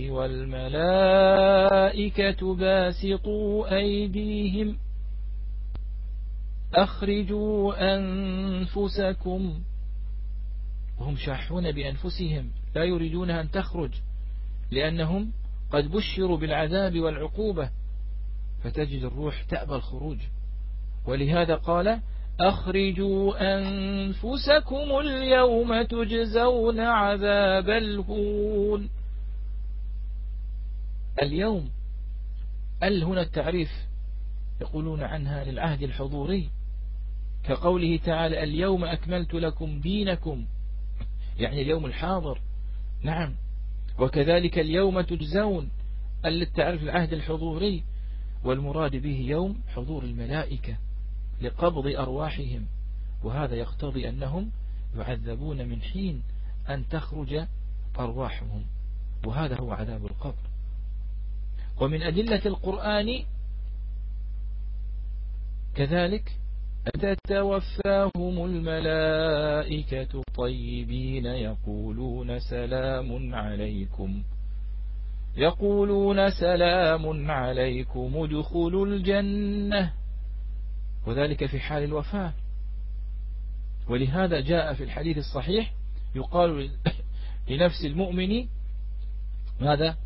والملائكة باسطوا أيديهم أخرجوا أنفسكم، وهم شاحون بأنفسهم لا يريدون أن تخرج لأنهم قد بشروا بالعذاب والعقوبة، فتجد الروح تأبى الخروج. ولهذا قال: أخرجوا أنفسكم اليوم تجزون عذاب الهون. اليوم هنا التعريف يقولون عنها للعهد الحضوري، كقوله تعالى: اليوم أكملت لكم دينكم، يعني اليوم الحاضر. نعم. وكذلك اليوم تجزون للتعريف العهد الحضوري، والمراد به يوم حضور الملائكة لقبض أرواحهم، وهذا يقتضي أنهم يعذبون من حين أن تخرج أرواحهم، وهذا هو عذاب القبر. ومن أدلة القرآن كذلك: تتوفاهم الملائكة طيبين يقولون سلام عليكم ادخلوا الجنة، وذلك في حال الوفاة. ولهذا جاء في الحديث الصحيح يقال لنفس المؤمن ماذا؟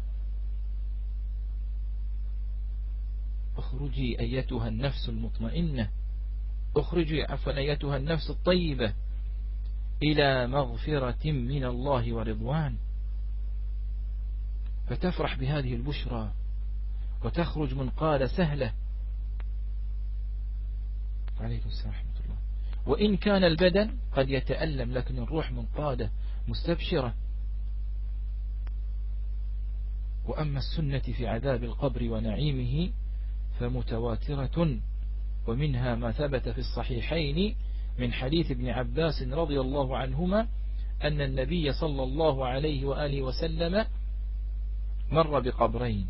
اخرجي أيتها النفس المطمئنة، اخرجي عفوا أيتها النفس الطيبة إلى مغفرة من الله ورضوان، فتفرح بهذه البشرى وتخرج منقادة سهلة. عليكم السلام ورحمة الله. وإن كان البدن قد يتألم لكن الروح منقادة مستبشرة. وأما السنة في عذاب القبر ونعيمه فمتواترة، ومنها ما ثبت في الصحيحين من حديث ابن عباس رضي الله عنهما أن النبي صلى الله عليه وآله وسلم مر بقبرين،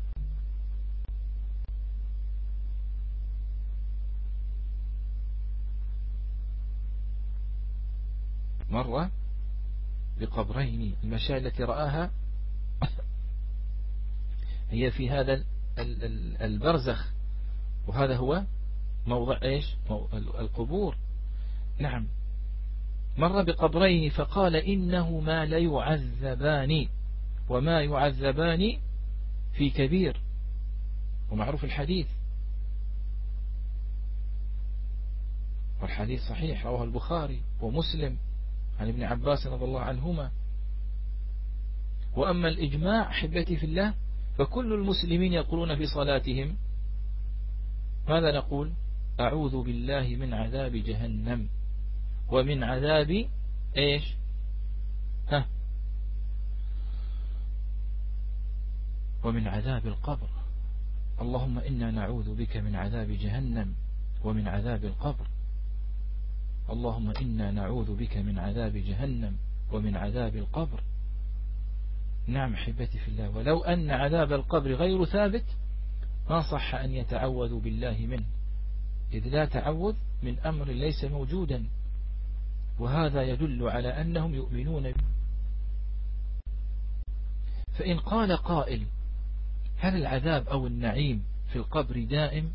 المشاهد التي رآها هي في هذا البرزخ، وهذا هو موضع القبور. نعم. مر بقبرين فقال: إنهما ليعذبان وما يعذبان في كبير. ومعروف الحديث، والحديث صحيح رواه البخاري ومسلم عن ابن عباس رضي الله عنهما. وأما الإجماع أحبتي في الله فكل المسلمين يقولون في صلاتهم ماذا نقول؟ أعوذ بالله من عذاب جهنم ومن عذاب إيش؟ ومن عذاب القبر. اللهم إنا نعوذ بك من عذاب جهنم ومن عذاب القبر. اللهم إنا نعوذ بك من عذاب جهنم ومن عذاب القبر. نعم أحبتي في الله، ولو أن عذاب القبر غير ثابت ما صح أن يتعوذ بالله منه، إذ لا تعوذ من أمر ليس موجودا، وهذا يدل على أنهم يؤمنون. فإن قال قائل هل العذاب أو النعيم في القبر دائم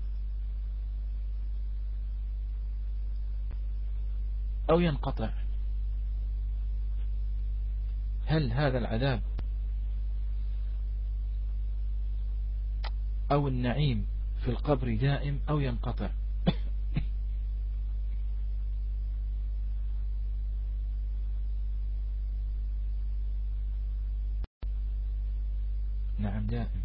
أو ينقطع؟ هل هذا العذاب أو النعيم في القبر دائم أو ينقطع؟ نعم دائم.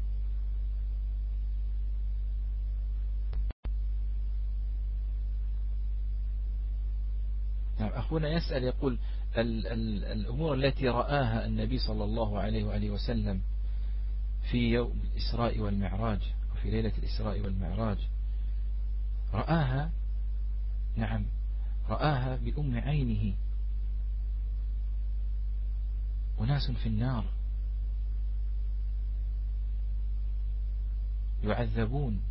نعم أخونا يسأل يقول الأمور التي رآها النبي صلى الله عليه وآله وسلم في يوم الإسراء والمعراج وفي ليلة الإسراء والمعراج رآها، نعم رآها بأم عينه. وناس في النار يعذبون،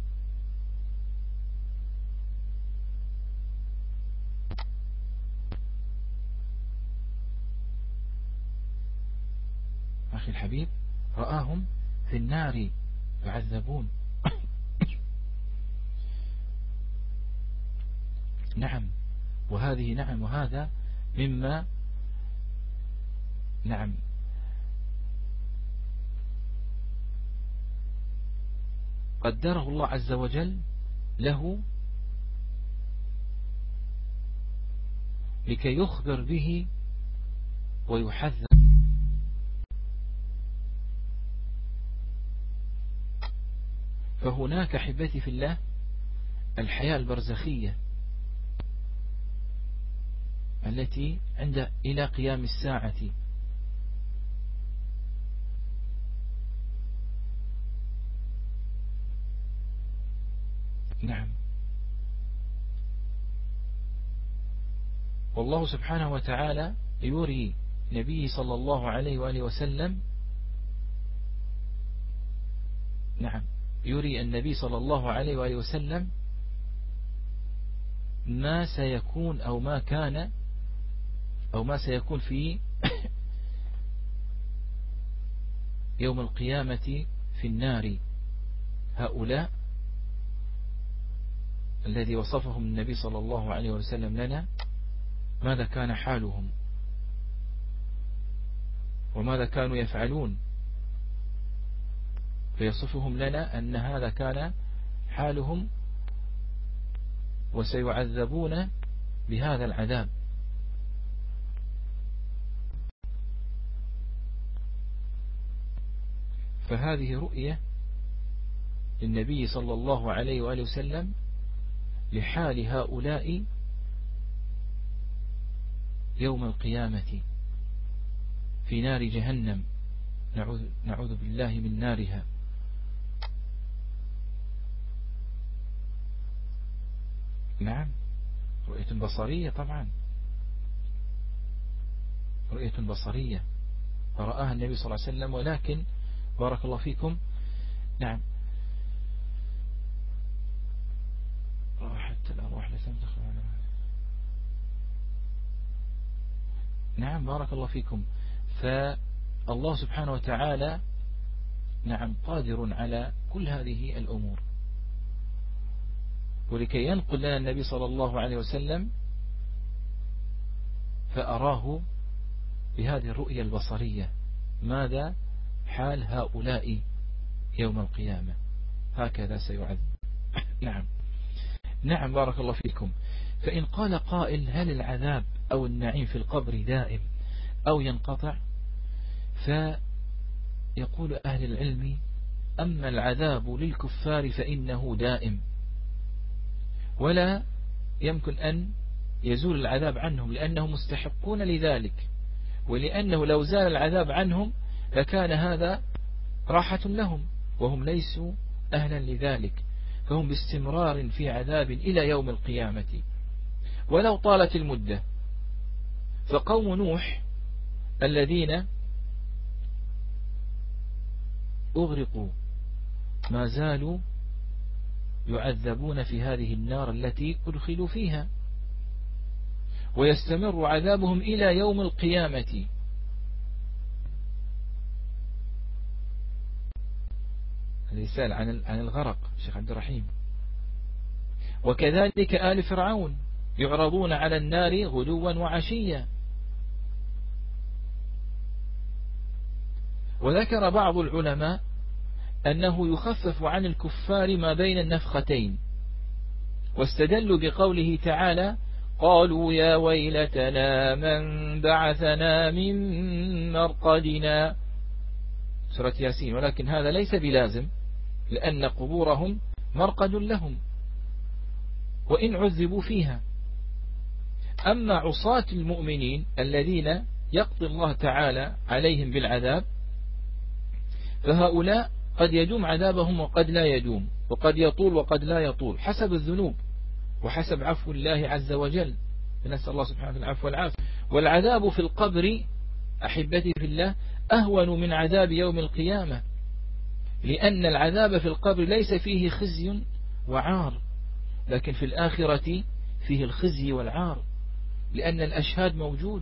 أخي الحبيب رآهم في النار يعذبون. نعم وهذه نعم وهذا مما نعم قدره الله عز وجل له لكي يخبر به ويحذر. فهناك أحبتي في الله الحياة البرزخية التي عند إلى قيام الساعة. نعم والله سبحانه وتعالى يري نبيه صلى الله عليه وآله وسلم، نعم يري النبي صلى الله عليه وآله وسلم ما سيكون أو ما كان أو ما سيكون في يوم القيامة في النار. هؤلاء الذي وصفهم النبي صلى الله عليه وسلم لنا ماذا كان حالهم وماذا كانوا يفعلون، فيصفهم لنا أن هذا كان حالهم وسيعذبون بهذا العذاب. فهذه رؤية للنبي صلى الله عليه وآله وسلم لحال هؤلاء يوم القيامة في نار جهنم، نعوذ بالله من نارها. نعم رؤية بصرية طبعا، رؤية بصرية فرآها النبي صلى الله عليه وسلم. ولكن بارك الله فيكم نعم راحت الأرواح لسان تدخل على نعم بارك الله فيكم. فالله سبحانه وتعالى نعم قادر على كل هذه الأمور، ولكي ينقل لنا النبي صلى الله عليه وسلم فأراه بهذه الرؤية البصرية ماذا حال هؤلاء يوم القيامة، هكذا سيعذب. نعم نعم بارك الله فيكم. فإن قال قائل هل العذاب أو النعيم في القبر دائم أو ينقطع؟ فيقول أهل العلم: أما العذاب للكفار فإنه دائم، ولا يمكن أن يزول العذاب عنهم، لأنهم مستحقون لذلك، ولأنه لو زال العذاب عنهم لكان هذا راحة لهم، وهم ليسوا أهلا لذلك، فهم باستمرار في عذاب إلى يوم القيامة ولو طالت المدة. فقوم نوح الذين أغرقوا ما زالوا يعذبون في هذه النار التي أدخلوا فيها، ويستمر عذابهم إلى يوم القيامة. هذا يسأل عن الغرق شيخ عبد الرحيم. وكذلك آل فرعون يعرضون على النار غدوا وعشيا. وذكر بعض العلماء أنه يخفف عن الكفار ما بين النفختين، واستدلوا بقوله تعالى: قالوا يا ويلتنا من بعثنا من مرقدنا، سورة ياسين. ولكن هذا ليس بلازم، لأن قبورهم مرقد لهم وإن عذبوا فيها. أما عصاة المؤمنين الذين يقضي الله تعالى عليهم بالعذاب، فهؤلاء قد يدوم عذابهم وقد لا يدوم، وقد يطول وقد لا يطول، حسب الذنوب وحسب عفو الله عز وجل. نسأل الله سبحانه وتعالى العفو والعافية. والعذاب في القبر أحبتي في الله أهون من عذاب يوم القيامة، لأن العذاب في القبر ليس فيه خزي وعار، لكن في الآخرة فيه الخزي والعار، لأن الأشهاد موجود: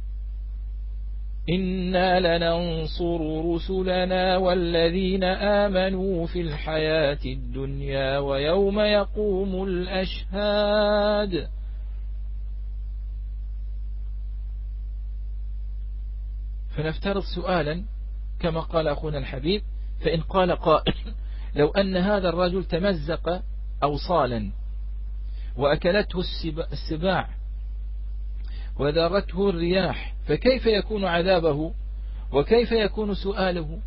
إنا لننصر رسلنا والذين آمنوا في الحياة الدنيا ويوم يقوم الأشهاد. فنفترض سؤالا كما قال أخونا الحبيب: فإن قال قائل: لو أن هذا الرجل تمزق أوصالا وأكلته السباع وذرته الرياح، فكيف يكون عذابه وكيف يكون سؤاله؟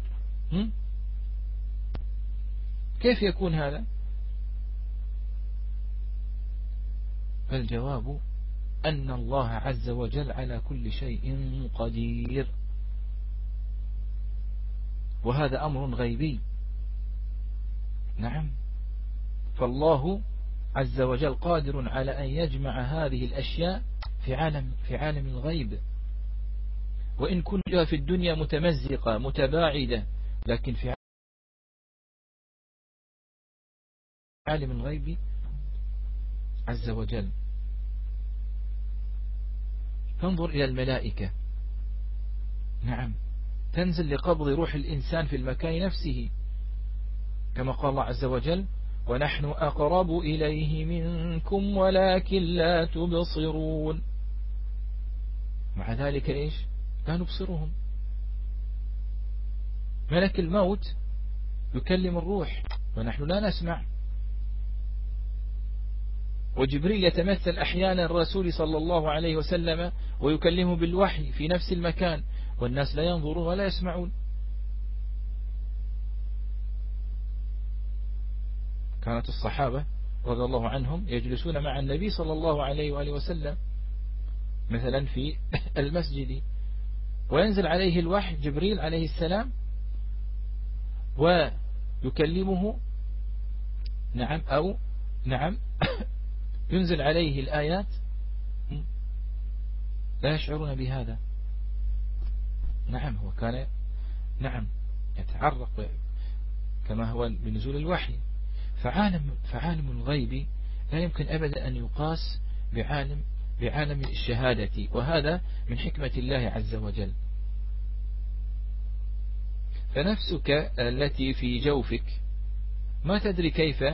كيف يكون هذا؟ فالجواب أن الله عز وجل على كل شيء قدير، وهذا أمر غيبي. نعم، فالله عز وجل قادر على أن يجمع هذه الأشياء في عالم الغيب، وإن كنت في الدنيا متمزقة متباعدة، لكن في عالم الغيب عز وجل. فانظر إلى الملائكة، نعم، تنزل لقبض روح الإنسان في المكان نفسه، كما قال الله عز وجل: ونحن أقرب إليه منكم ولكن لا تبصرون. مع ذلك إيش؟ لا نبصرهم. ملك الموت يكلم الروح ونحن لا نسمع، وجبريل يتمثل أحيانا الرسول صلى الله عليه وسلم ويكلمه بالوحي في نفس المكان، والناس لا ينظرون ولا يسمعون. كانت الصحابة رضي الله عنهم يجلسون مع النبي صلى الله عليه وآله وسلم مثلا في المسجد، وينزل عليه الوحي جبريل عليه السلام ويكلمه، نعم، أو نعم ينزل عليه الآيات، لا يشعرون بهذا. نعم، هو كان يتعرق كما هو بنزول الوحي. فعالم الغيب لا يمكن أبدا أن يقاس بعالم الشهادة، وهذا من حكمة الله عز وجل. فنفسك التي في جوفك ما تدري كيف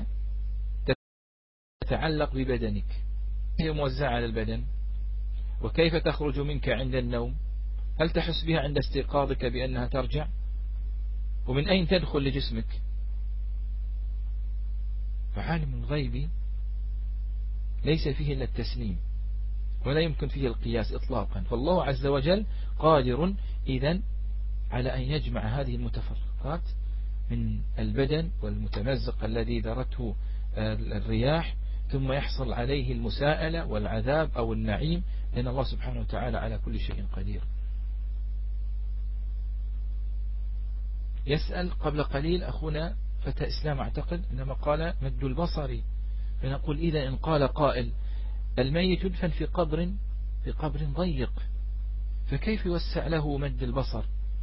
تتعلق ببدنك، هي موزعة على البدن، وكيف تخرج منك عند النوم، هل تحس بها عند استيقاظك بأنها ترجع، ومن أين تدخل لجسمك. فعالم الغيب ليس فيه إلا التسليم، ولا يمكن فيه القياس إطلاقا. فالله عز وجل قادر إذن على أن يجمع هذه المتفرقات من البدن والمتمزق الذي ذرته الرياح، ثم يحصل عليه المساءلة والعذاب أو النعيم، لأن الله سبحانه وتعالى على كل شيء قدير. يسأل قبل قليل أخونا فتى إسلام أعتقد إنما قال مد البصر، فنقول إذا إن قال قائل الميت يدفن في قبر ضيق، فكيف يوسع له مد البصر؟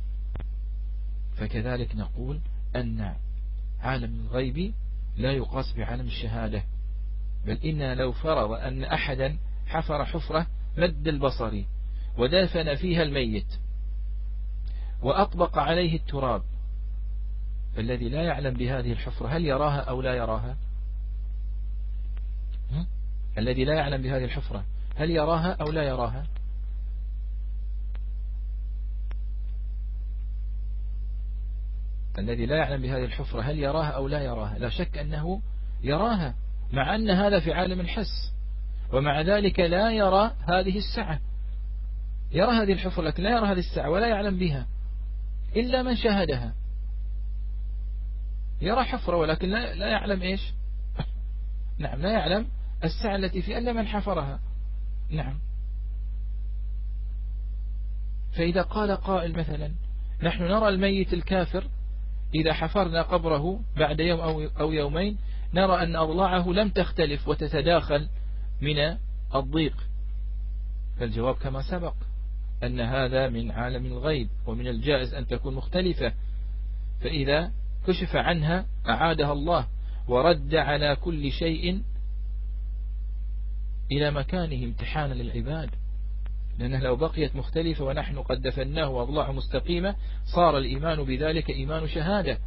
فكذلك نقول أن عالم الغيب لا يقاس بعالم الشهادة، بل إن لو فرض أن أحدا حفر حفرة مد البصر ودفن فيها الميت وأطبق عليه التراب، فالذي لا يعلم بهذه الحفرة هل يراها أو لا يراها؟ الذي لا يعلم بهذه الحفرة هل يراها أو لا يراها؟ الذي لا يعلم بهذه الحفرة هل يراها أو لا يراها؟ لا شك أنه يراها، مع أن هذا في عالم الحس، ومع ذلك لا يرى هذه السعة. يرى هذه الحفرة لكن لا يرى هذه السعة ولا يعلم بها إلا من شاهدها. يرى حفرة ولكن لا يعلم إيش؟ نعم، لا يعلم السعة التي فيها إلا من حفرها. نعم. فإذا قال قائل مثلا نحن نرى الميت الكافر إذا حفرنا قبره بعد يوم أو يومين نرى أن أضلاعه لم تختلف وتتداخل من الضيق، فالجواب كما سبق أن هذا من عالم الغيب، ومن الجائز أن تكون مختلفة، فإذا كشف عنها أعادها الله ورد على كل شيء إلى مكانه امتحانا للعباد، لأنه لو بقيت مختلفة ونحن قد دفناه وأضلاعه مستقيمة صار الإيمان بذلك إيمان شهادة،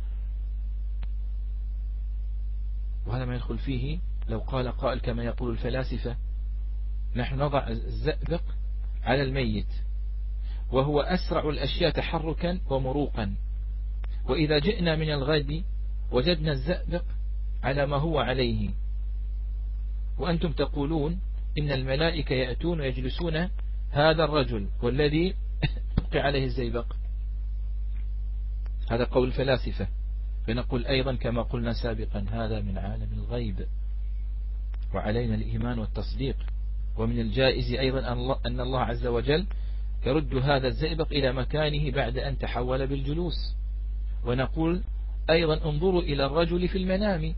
وهذا ما يدخل فيه لو قال قائل كما يقول الفلاسفة نحن نضع الزئبق على الميت وهو أسرع الأشياء تحركا ومروقا، وإذا جئنا من الغد وجدنا الزئبق على ما هو عليه، وأنتم تقولون إن الملائكة يأتون ويجلسون هذا الرجل والذي يبقي عليه الزئبق. هذا قول الفلاسفة، فنقول أيضا كما قلنا سابقا هذا من عالم الغيب، وعلينا الإيمان والتصديق. ومن الجائز أيضا أن الله عز وجل يرد هذا الزئبق إلى مكانه بعد أن تحول بالجلوس. ونقول أيضا انظروا إلى الرجل في المنام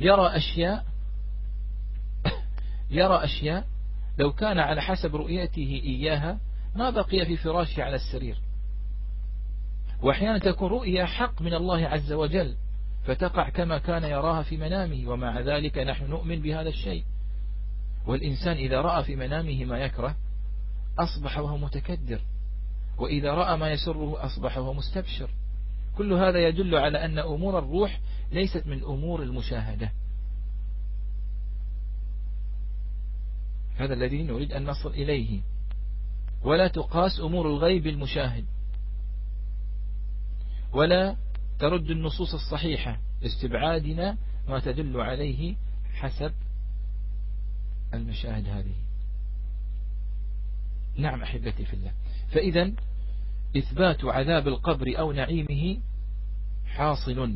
يرى أشياء لو كان على حسب رؤيته إياها ما بقي في فراشه على السرير، وأحيانا تكون رؤيا حق من الله عز وجل فتقع كما كان يراها في منامه، ومع ذلك نحن نؤمن بهذا الشيء. والإنسان إذا رأى في منامه ما يكره أصبح وهو متكدر، وإذا رأى ما يسره أصبح وهو مستبشر. كل هذا يدل على أن أمور الروح ليست من أمور المشاهدة. هذا الذي نريد أن نصل إليه، ولا تقاس أمور الغيب المشاهد، ولا ترد النصوص الصحيحة استبعادنا ما تدل عليه حسب المشاهد هذه. نعم أحبتي في الله، فإذا إثبات عذاب القبر أو نعيمه حاصل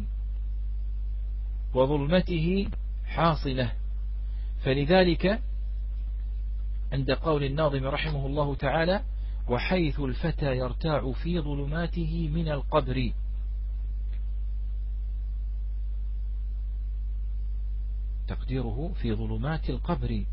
وظلمته حاصلة، فلذلك عند قول الناظم رحمه الله تعالى وحيث الفتى يرتاع في ظلماته من القبر، تقديره في ظلمات القبر.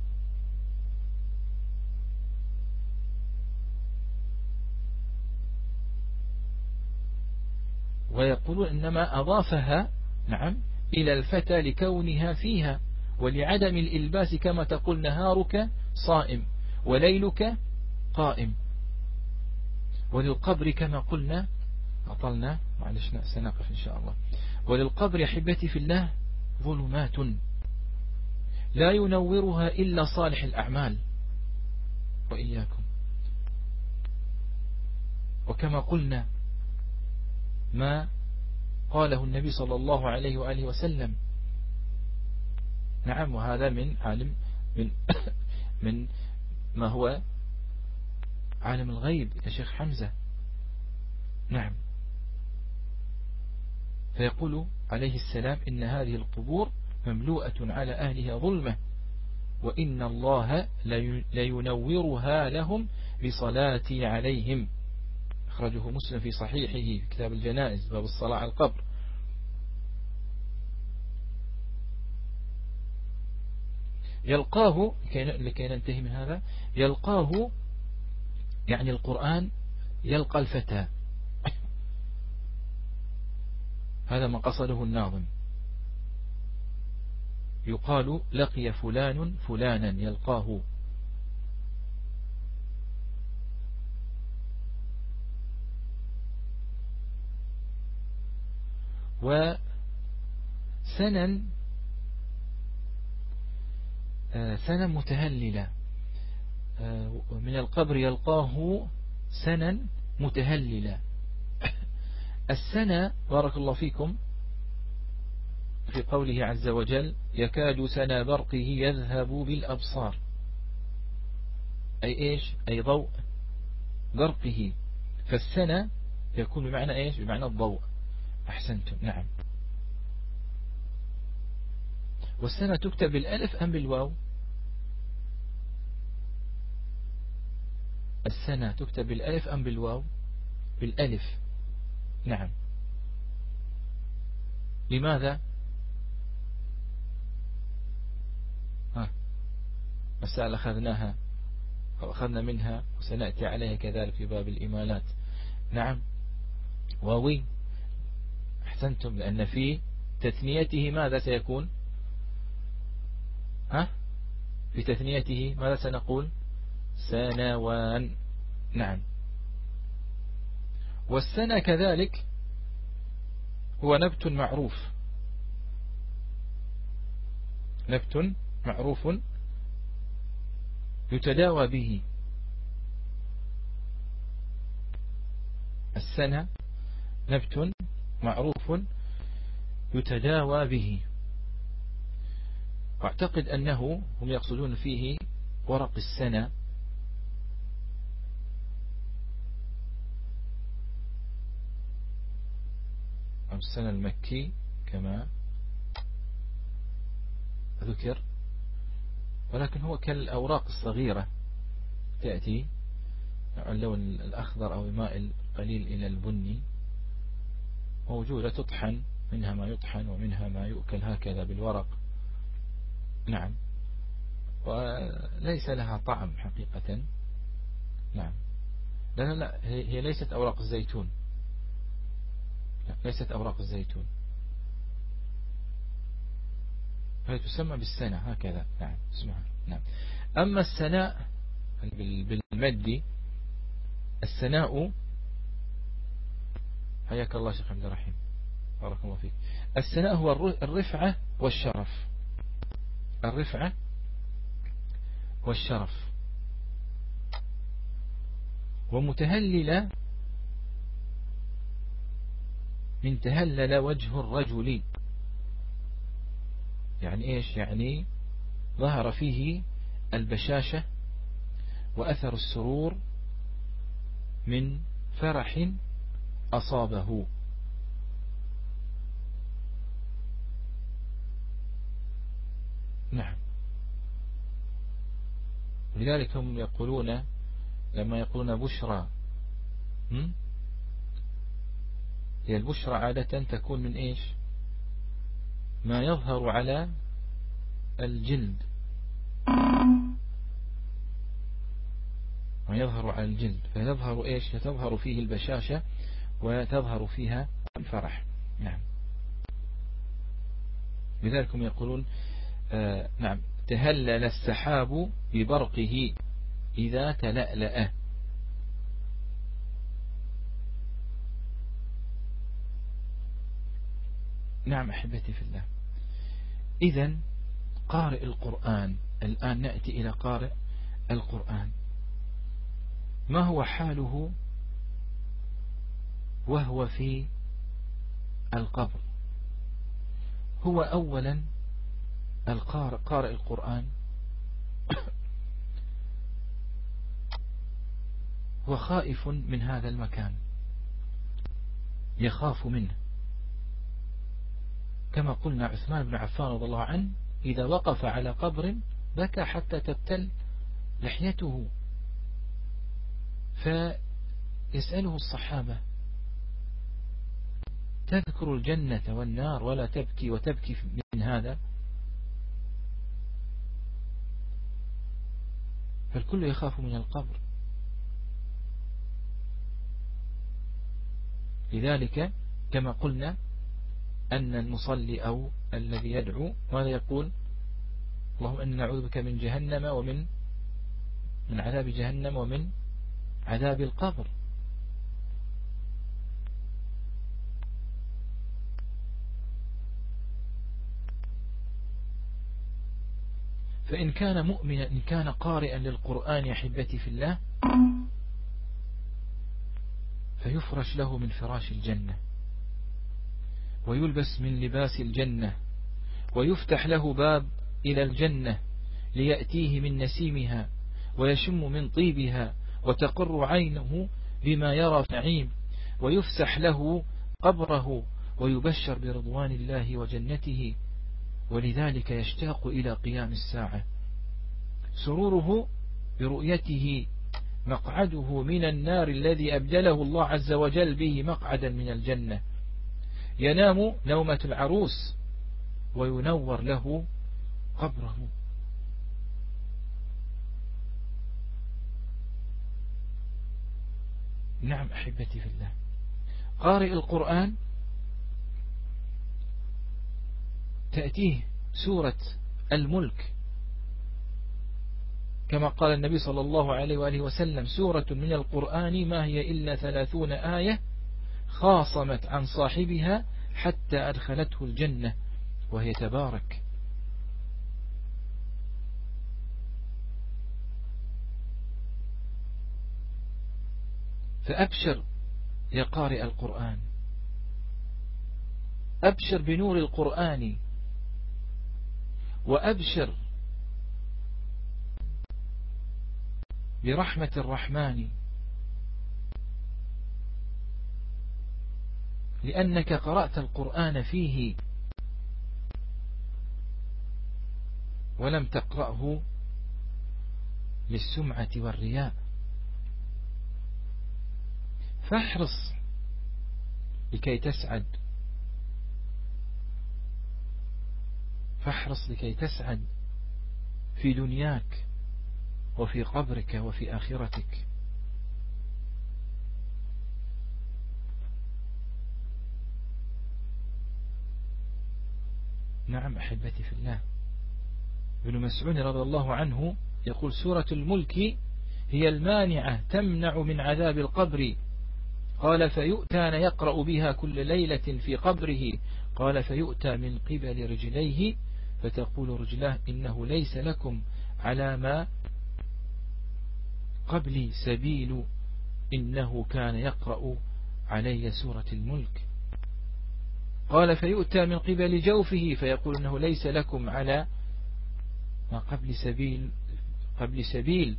ويقول إنما أضافها نعم إلى الفتى لكونها فيها ولعدم الإلباس، كما تقول نهارك صائم وليلك قائم. وللقبر كما قلنا أطلنا معلش سنقف إن شاء الله. وللقبر أحبتي في الله ظلمات لا ينورها إلا صالح الأعمال وإياكم. وكما قلنا ما قاله النبي صلى الله عليه وآله وسلم، نعم، وهذا من عالم من ما هو عالم الغيب يا شيخ حمزة. نعم. فيقول عليه السلام إن هذه القبور مملوءة على أهلها ظلمة، وإن الله لينورها لهم بصلاتي عليهم. أخرجه مسلم في صحيحه في كتاب الجنائز باب الصلاة على القبر. يلقاه، لكي ننتهي من هذا، يلقاه يعني القرآن يلقى الفتى، هذا ما قصده الناظم. يقال لقي فلان فلانا يلقاه. وسنا سنا متهللة من القبر يلقاه سنا متهللة. السنة بارك الله فيكم في قوله عز وجل يكاد سنا برقه يذهب بالأبصار، أي إيش؟ أي ضوء برقه. فالسنة يكون بمعنى إيش؟ بمعنى الضوء. أحسنتم. نعم. والسنة تكتب بالألف أم بالواو؟ السنة تكتب بالألف أم بالواو؟ بالألف. نعم. لماذا؟ مسألة أخذناها أو أخذنا منها وسنأتي عليها كذلك في باب الإمالات. نعم. واوي. أحسنتم، لأن في تثنيته ماذا سيكون؟ في تثنيته ماذا سنقول؟ سنوان. نعم. والسنة كذلك هو نبت معروف، نبت معروف يتداوى به. السنة نبت معروف يتداوى به. واعتقد أنه هم يقصدون فيه ورق السنة، أو السنة المكي كما ذكر، ولكن هو كالأوراق الصغيرة تأتي اللون الأخضر أو مائل قليل إلى البني، موجودة تطحن، منها ما يطحن ومنها ما يؤكل هكذا بالورق. نعم. وليس لها طعم حقيقة. نعم. لا هي ليست أوراق الزيتون، لا ليست أوراق الزيتون، هي تسمى بالسنة هكذا. نعم اسمها. نعم. أما السناء بالمد، السناء، حياك الله شيخ عبد الرحيم بارك الله فيك. السناء هو الرفعة والشرف، الرفعة والشرف. ومتهللة من تهلل وجه الرجل، يعني إيش؟ يعني ظهر فيه البشاشة وأثر السرور من فرح أصابه. نعم. لذلك هم يقولون لما يقولون بشرى، هي البشرى عادة تكون من إيش؟ ما يظهر على الجلد، ما يظهر على الجلد، فيظهر إيش؟ تظهر فيه البشاشة وتظهر فيها الفرح. نعم. لذلك هم يقولون نعم تهلل السحاب ببرقه إذا تلألأ. نعم أحبتي في الله. إذن قارئ القرآن، الآن نأتي إلى قارئ القرآن، ما هو حاله وهو في القبر؟ هو أولا قارئ القرآن هو خائف من هذا المكان، يخاف منه. كما قلنا عثمان بن عفان رضي الله عنه إذا وقف على قبر بكى حتى تبتل لحيته، فيسأله الصحابة: تذكر الجنة والنار ولا تبكي وتبكي من هذا؟ فالكل يخاف من القبر. لذلك كما قلنا أن المصلي أو الذي يدعو ماذا يقول؟ اللهم إنا نعوذ بك من جهنم ومن عذاب جهنم ومن عذاب القبر. فإن كان مؤمنا، إن كان قارئا للقرآن يا أحبتي في الله، فيفرش له من فراش الجنة، ويلبس من لباس الجنة، ويفتح له باب إلى الجنة ليأتيه من نسيمها ويشم من طيبها، وتقر عينه بما يرى في نعيم، ويفسح له قبره ويبشر برضوان الله وجنته. ولذلك يشتاق إلى قيام الساعة، سروره برؤيته مقعده من النار الذي أبدله الله عز وجل به مقعدا من الجنة. ينام نومة العروس وينور له قبره. نعم أحبتي في الله، قارئ القرآن تأتيه سورة الملك كما قال النبي صلى الله عليه وآله وسلم: سورة من القرآن ما هي إلا 30 آية خاصمت عن صاحبها حتى أدخلته الجنة، وهي تبارك. فأبشر يا قارئ القرآن، أبشر بنور القرآن، وأبشر برحمة الرحمن، لأنك قرأت القرآن فيه ولم تقرأه للسمعة والرياء. فاحرص لكي تسعد، فاحرص لكي تسعد في دنياك وفي قبرك وفي آخرتك. نعم أحبتي في الله، ابن مسعود رضي الله عنه يقول: سورة الملك هي المانعة تمنع من عذاب القبر. قال: فيؤتى يقرأ بها كل ليلة في قبره. قال: فيؤتى من قبل رجليه فتقول رجلاه: إنه ليس لكم على ما قبلي سبيل، إنه كان يقرأ علي سورة الملك. قال: فيؤتى من قبل جوفه فيقول: إنه ليس لكم على ما قبل سبيل،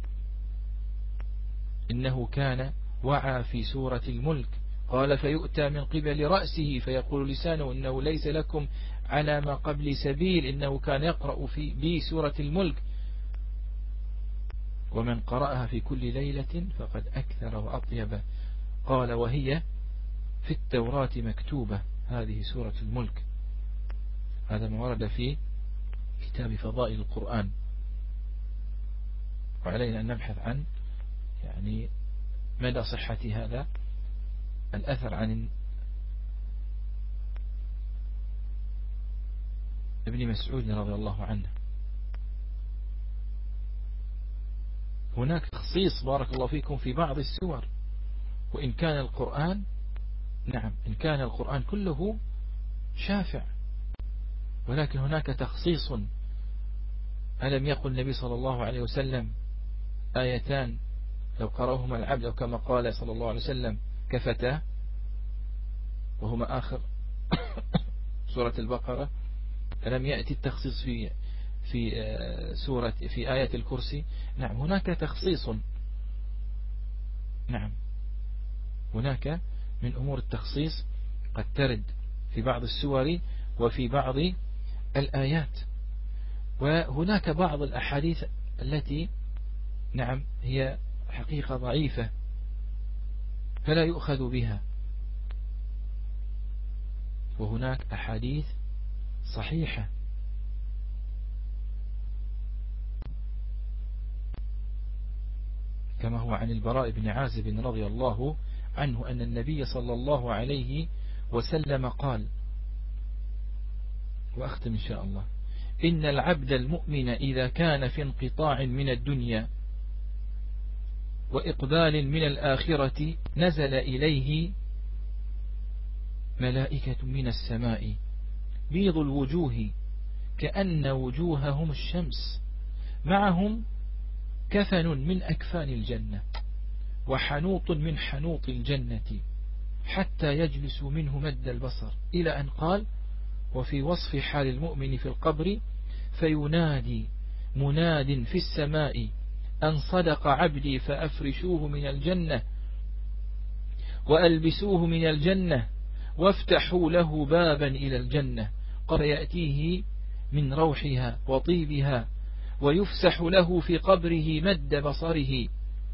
إنه كان وعى في سورة الملك. قال: فيؤتى من قبل رأسه فيقول لسانه: إنه ليس لكم على ما قبل سبيل، إنه كان يقرأ في سورة الملك. ومن قرأها في كل ليلة فقد أكثر وأطيب. قال: وهي في التوراة مكتوبة هذه سورة الملك. هذا ما ورد في كتاب فضائل القرآن. وعلينا أن نبحث عن يعني مدى صحة هذا الأثر عن ابن مسعود رضي الله عنه. هناك تخصيص بارك الله فيكم في بعض السور، وإن كان القرآن نعم إن كان القرآن كله شافع، ولكن هناك تخصيص. ألم يقل النبي صلى الله عليه وسلم: آيتان لو قرأهما العبد أو كما قال صلى الله عليه وسلم كفتا، وهما آخر سورة البقرة. ألم يأتي التخصيص في آية الكرسي؟ نعم هناك تخصيص. نعم هناك من أمور التخصيص قد ترد في بعض السور وفي بعض الآيات. وهناك بعض الأحاديث التي نعم هي حقيقة ضعيفة فلا يؤخذ بها، وهناك أحاديث صحيحة. كما هو عن البراء بن عازب رضي الله عنه أن النبي صلى الله عليه وسلم قال، وأختم إن شاء الله: إن العبد المؤمن إذا كان في انقطاع من الدنيا وإقبال من الآخرة نزل إليه ملائكة من السماء بيض الوجوه كأن وجوههم الشمس، معهم كفن من أكفان الجنة وحنوط من حنوط الجنة، حتى يجلس منه مد البصر، إلى أن قال: وفي وصف حال المؤمن في القبر: فينادي مناد في السماء أن صدق عبدي فأفرشوه من الجنة وألبسوه من الجنة وافتحوا له بابا إلى الجنة، قال: يأتيه من روحها وطيبها ويفسح له في قبره مد بصره.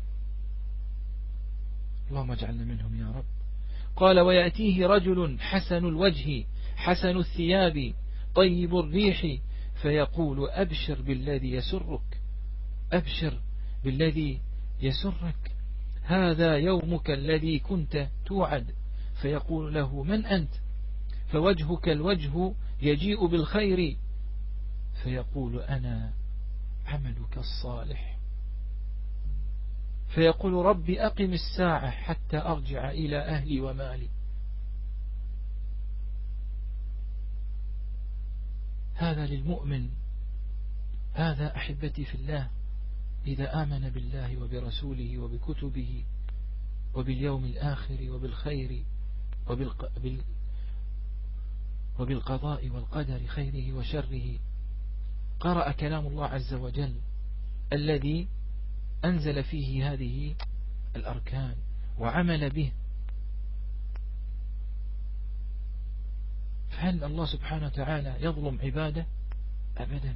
اللهم اجعلنا منهم يا رب. قال: ويأتيه رجل حسن الوجه حسن الثياب طيب الريح فيقول: أبشر بالذي يسرك، أبشر بالذي يسرك، هذا يومك الذي كنت توعد. فيقول له: من أنت؟ فوجهك الوجه يجيء بالخير. فيقول: أنا عملك الصالح. فيقول: ربي أقم الساعة حتى أرجع إلى أهلي ومالي. هذا للمؤمن. هذا أحبتي في الله إذا آمن بالله وبرسوله وبكتبه وباليوم الآخر وبالخير وبالقضاء والقدر خيره وشره، قرأ كلام الله عز وجل الذي أنزل فيه هذه الأركان وعمل به. فهل الله سبحانه وتعالى يظلم عباده؟ أبدا.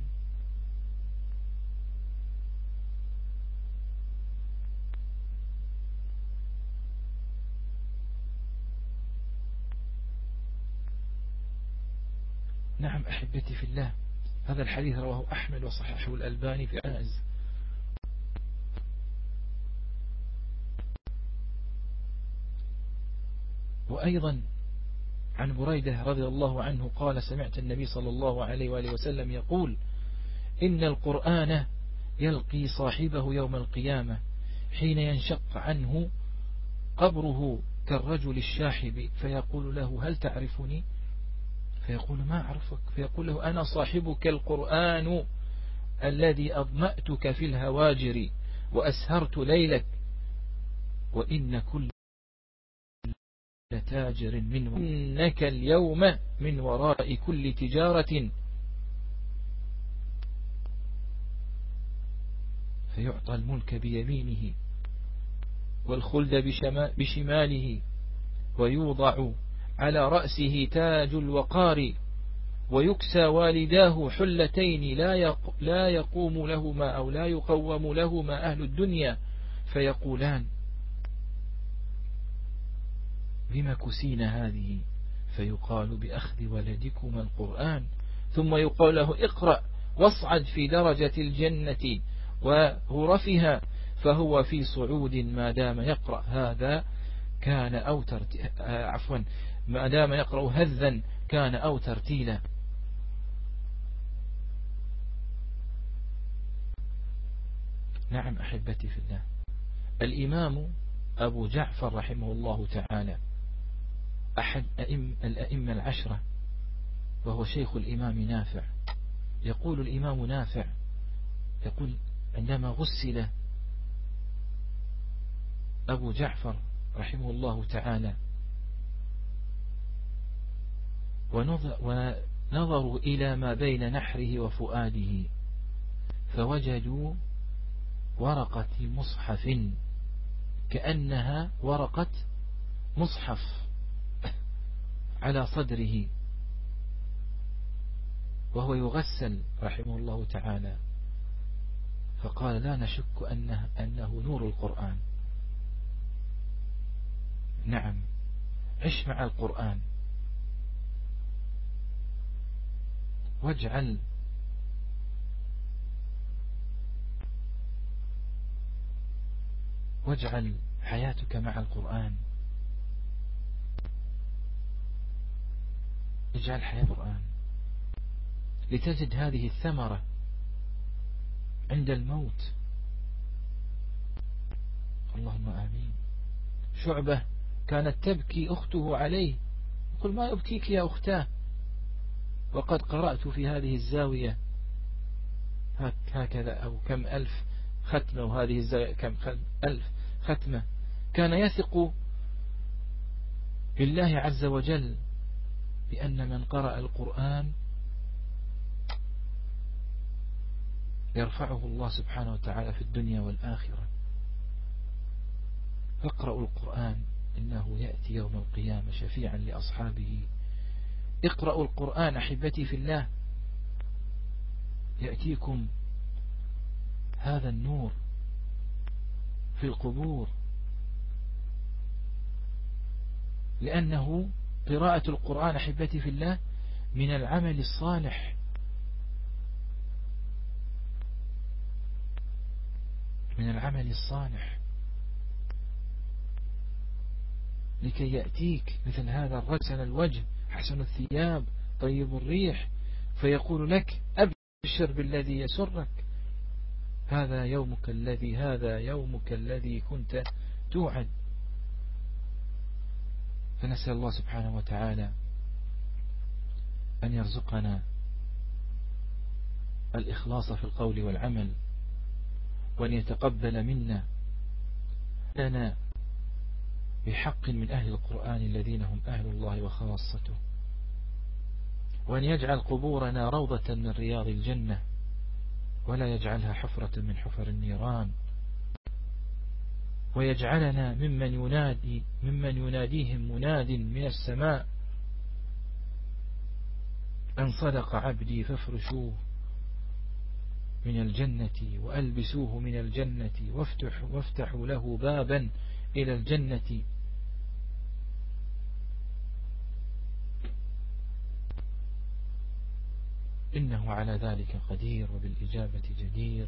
نعم أحبتي في الله، هذا الحديث رواه أحمد وصححه الألباني في عنز. وأيضا عن بريدة رضي الله عنه قال: سمعت النبي صلى الله عليه وآله وسلم يقول: إن القرآن يلقي صاحبه يوم القيامة حين ينشق عنه قبره كالرجل الشاحب، فيقول له: هل تعرفني؟ فيقول: ما أعرفك. فيقول له: أنا صاحبك القرآن الذي أضمأتك في الهواجر وأسهرت ليلك، وإن كل تاجر إنك اليوم من وراء كل تجارة. فيعطى الملك بيمينه والخلد بشماله، ويوضع على رأسه تاج الوقار، ويكسى والداه حلتين لا يقوم لهما أو لا يقوم لهما أهل الدنيا، فيقولان: بما كسين هذه؟ فيقال: بأخذ ولدكما القرآن. ثم يقال له: اقرأ واصعد في درجة الجنة وغرفها، فهو في صعود ما دام يقرأ هذا كان أو ما دام يقرأ هذا كان أو ترتيلا. نعم أحبتي في الله، الإمام أبو جعفر رحمه الله تعالى أحد الأئمة العشرة، وهو شيخ الإمام نافع. يقول الإمام نافع، يقول: عندما غسل أبو جعفر رحمه الله تعالى ونظروا إلى ما بين نحره وفؤاده، فوجدوا ورقة مصحف كأنها ورقة مصحف. على صدره وهو يغسل رحمه الله تعالى، فقال لا نشك أنه نور القرآن. نعم، عش مع القرآن، واجعل حياتك مع القرآن، اجعل حياة القرآن لتجد هذه الثمرة عند الموت. اللهم آمين. شعبة كانت تبكي أخته عليه، يقول ما يبكيك يا أختاه وقد قرأت في هذه الزاوية هكذا أو كم ألف ختمة، وهذه الزاوية كم ألف ختمة. كان يثق بالله عز وجل بأن من قرأ القرآن يرفعه الله سبحانه وتعالى في الدنيا والآخرة. فاقرأوا القرآن إنه يأتي يوم القيامة شفيعا لأصحابه. اقرأوا القرآن أحبتي في الله، يأتيكم هذا النور في القبور، لأنه قراءة القرآن أحبتي في الله من العمل الصالح، من العمل الصالح، لكي يأتيك مثل هذا الرجل حسن الوجه حسن الثياب طيب الريح، فيقول لك أبشر بالذي يسرك، هذا يومك الذي كنت توعد. فنسأل الله سبحانه وتعالى أن يرزقنا الإخلاص في القول والعمل، وأن يتقبل منا لنا بحق من أهل القرآن الذين هم أهل الله وخاصته، وأن يجعل قبورنا روضة من رياض الجنة ولا يجعلها حفرة من حفر النيران، ويجعلنا ممن يناديهم مناد من السماء أن صدق عبدي فافرشوه من الجنة وألبسوه من الجنة وافتحوا له بابا إلى الجنة. إنه على ذلك قدير وبالإجابة جدير.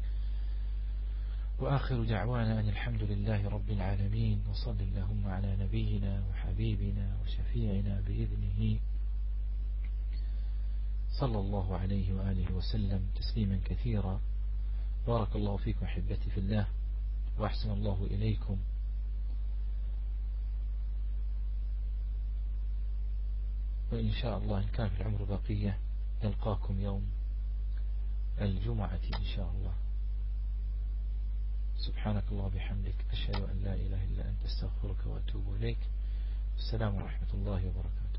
وآخر دعوانا أن الحمد لله رب العالمين، وصل اللهم على نبينا وحبيبنا وشفيعنا بإذنه صلى الله عليه وآله وسلم تسليما كثيرا. بارك الله فيكم أحبتي في الله، وأحسن الله إليكم. وإن شاء الله إن كان في العمر بقية نلقاكم يوم الجمعة إن شاء الله. سبحانك الله بحمدك، أشهد أن لا إله إلا أنت، استغفرك وأتوب إليك. السلام ورحمة الله وبركاته.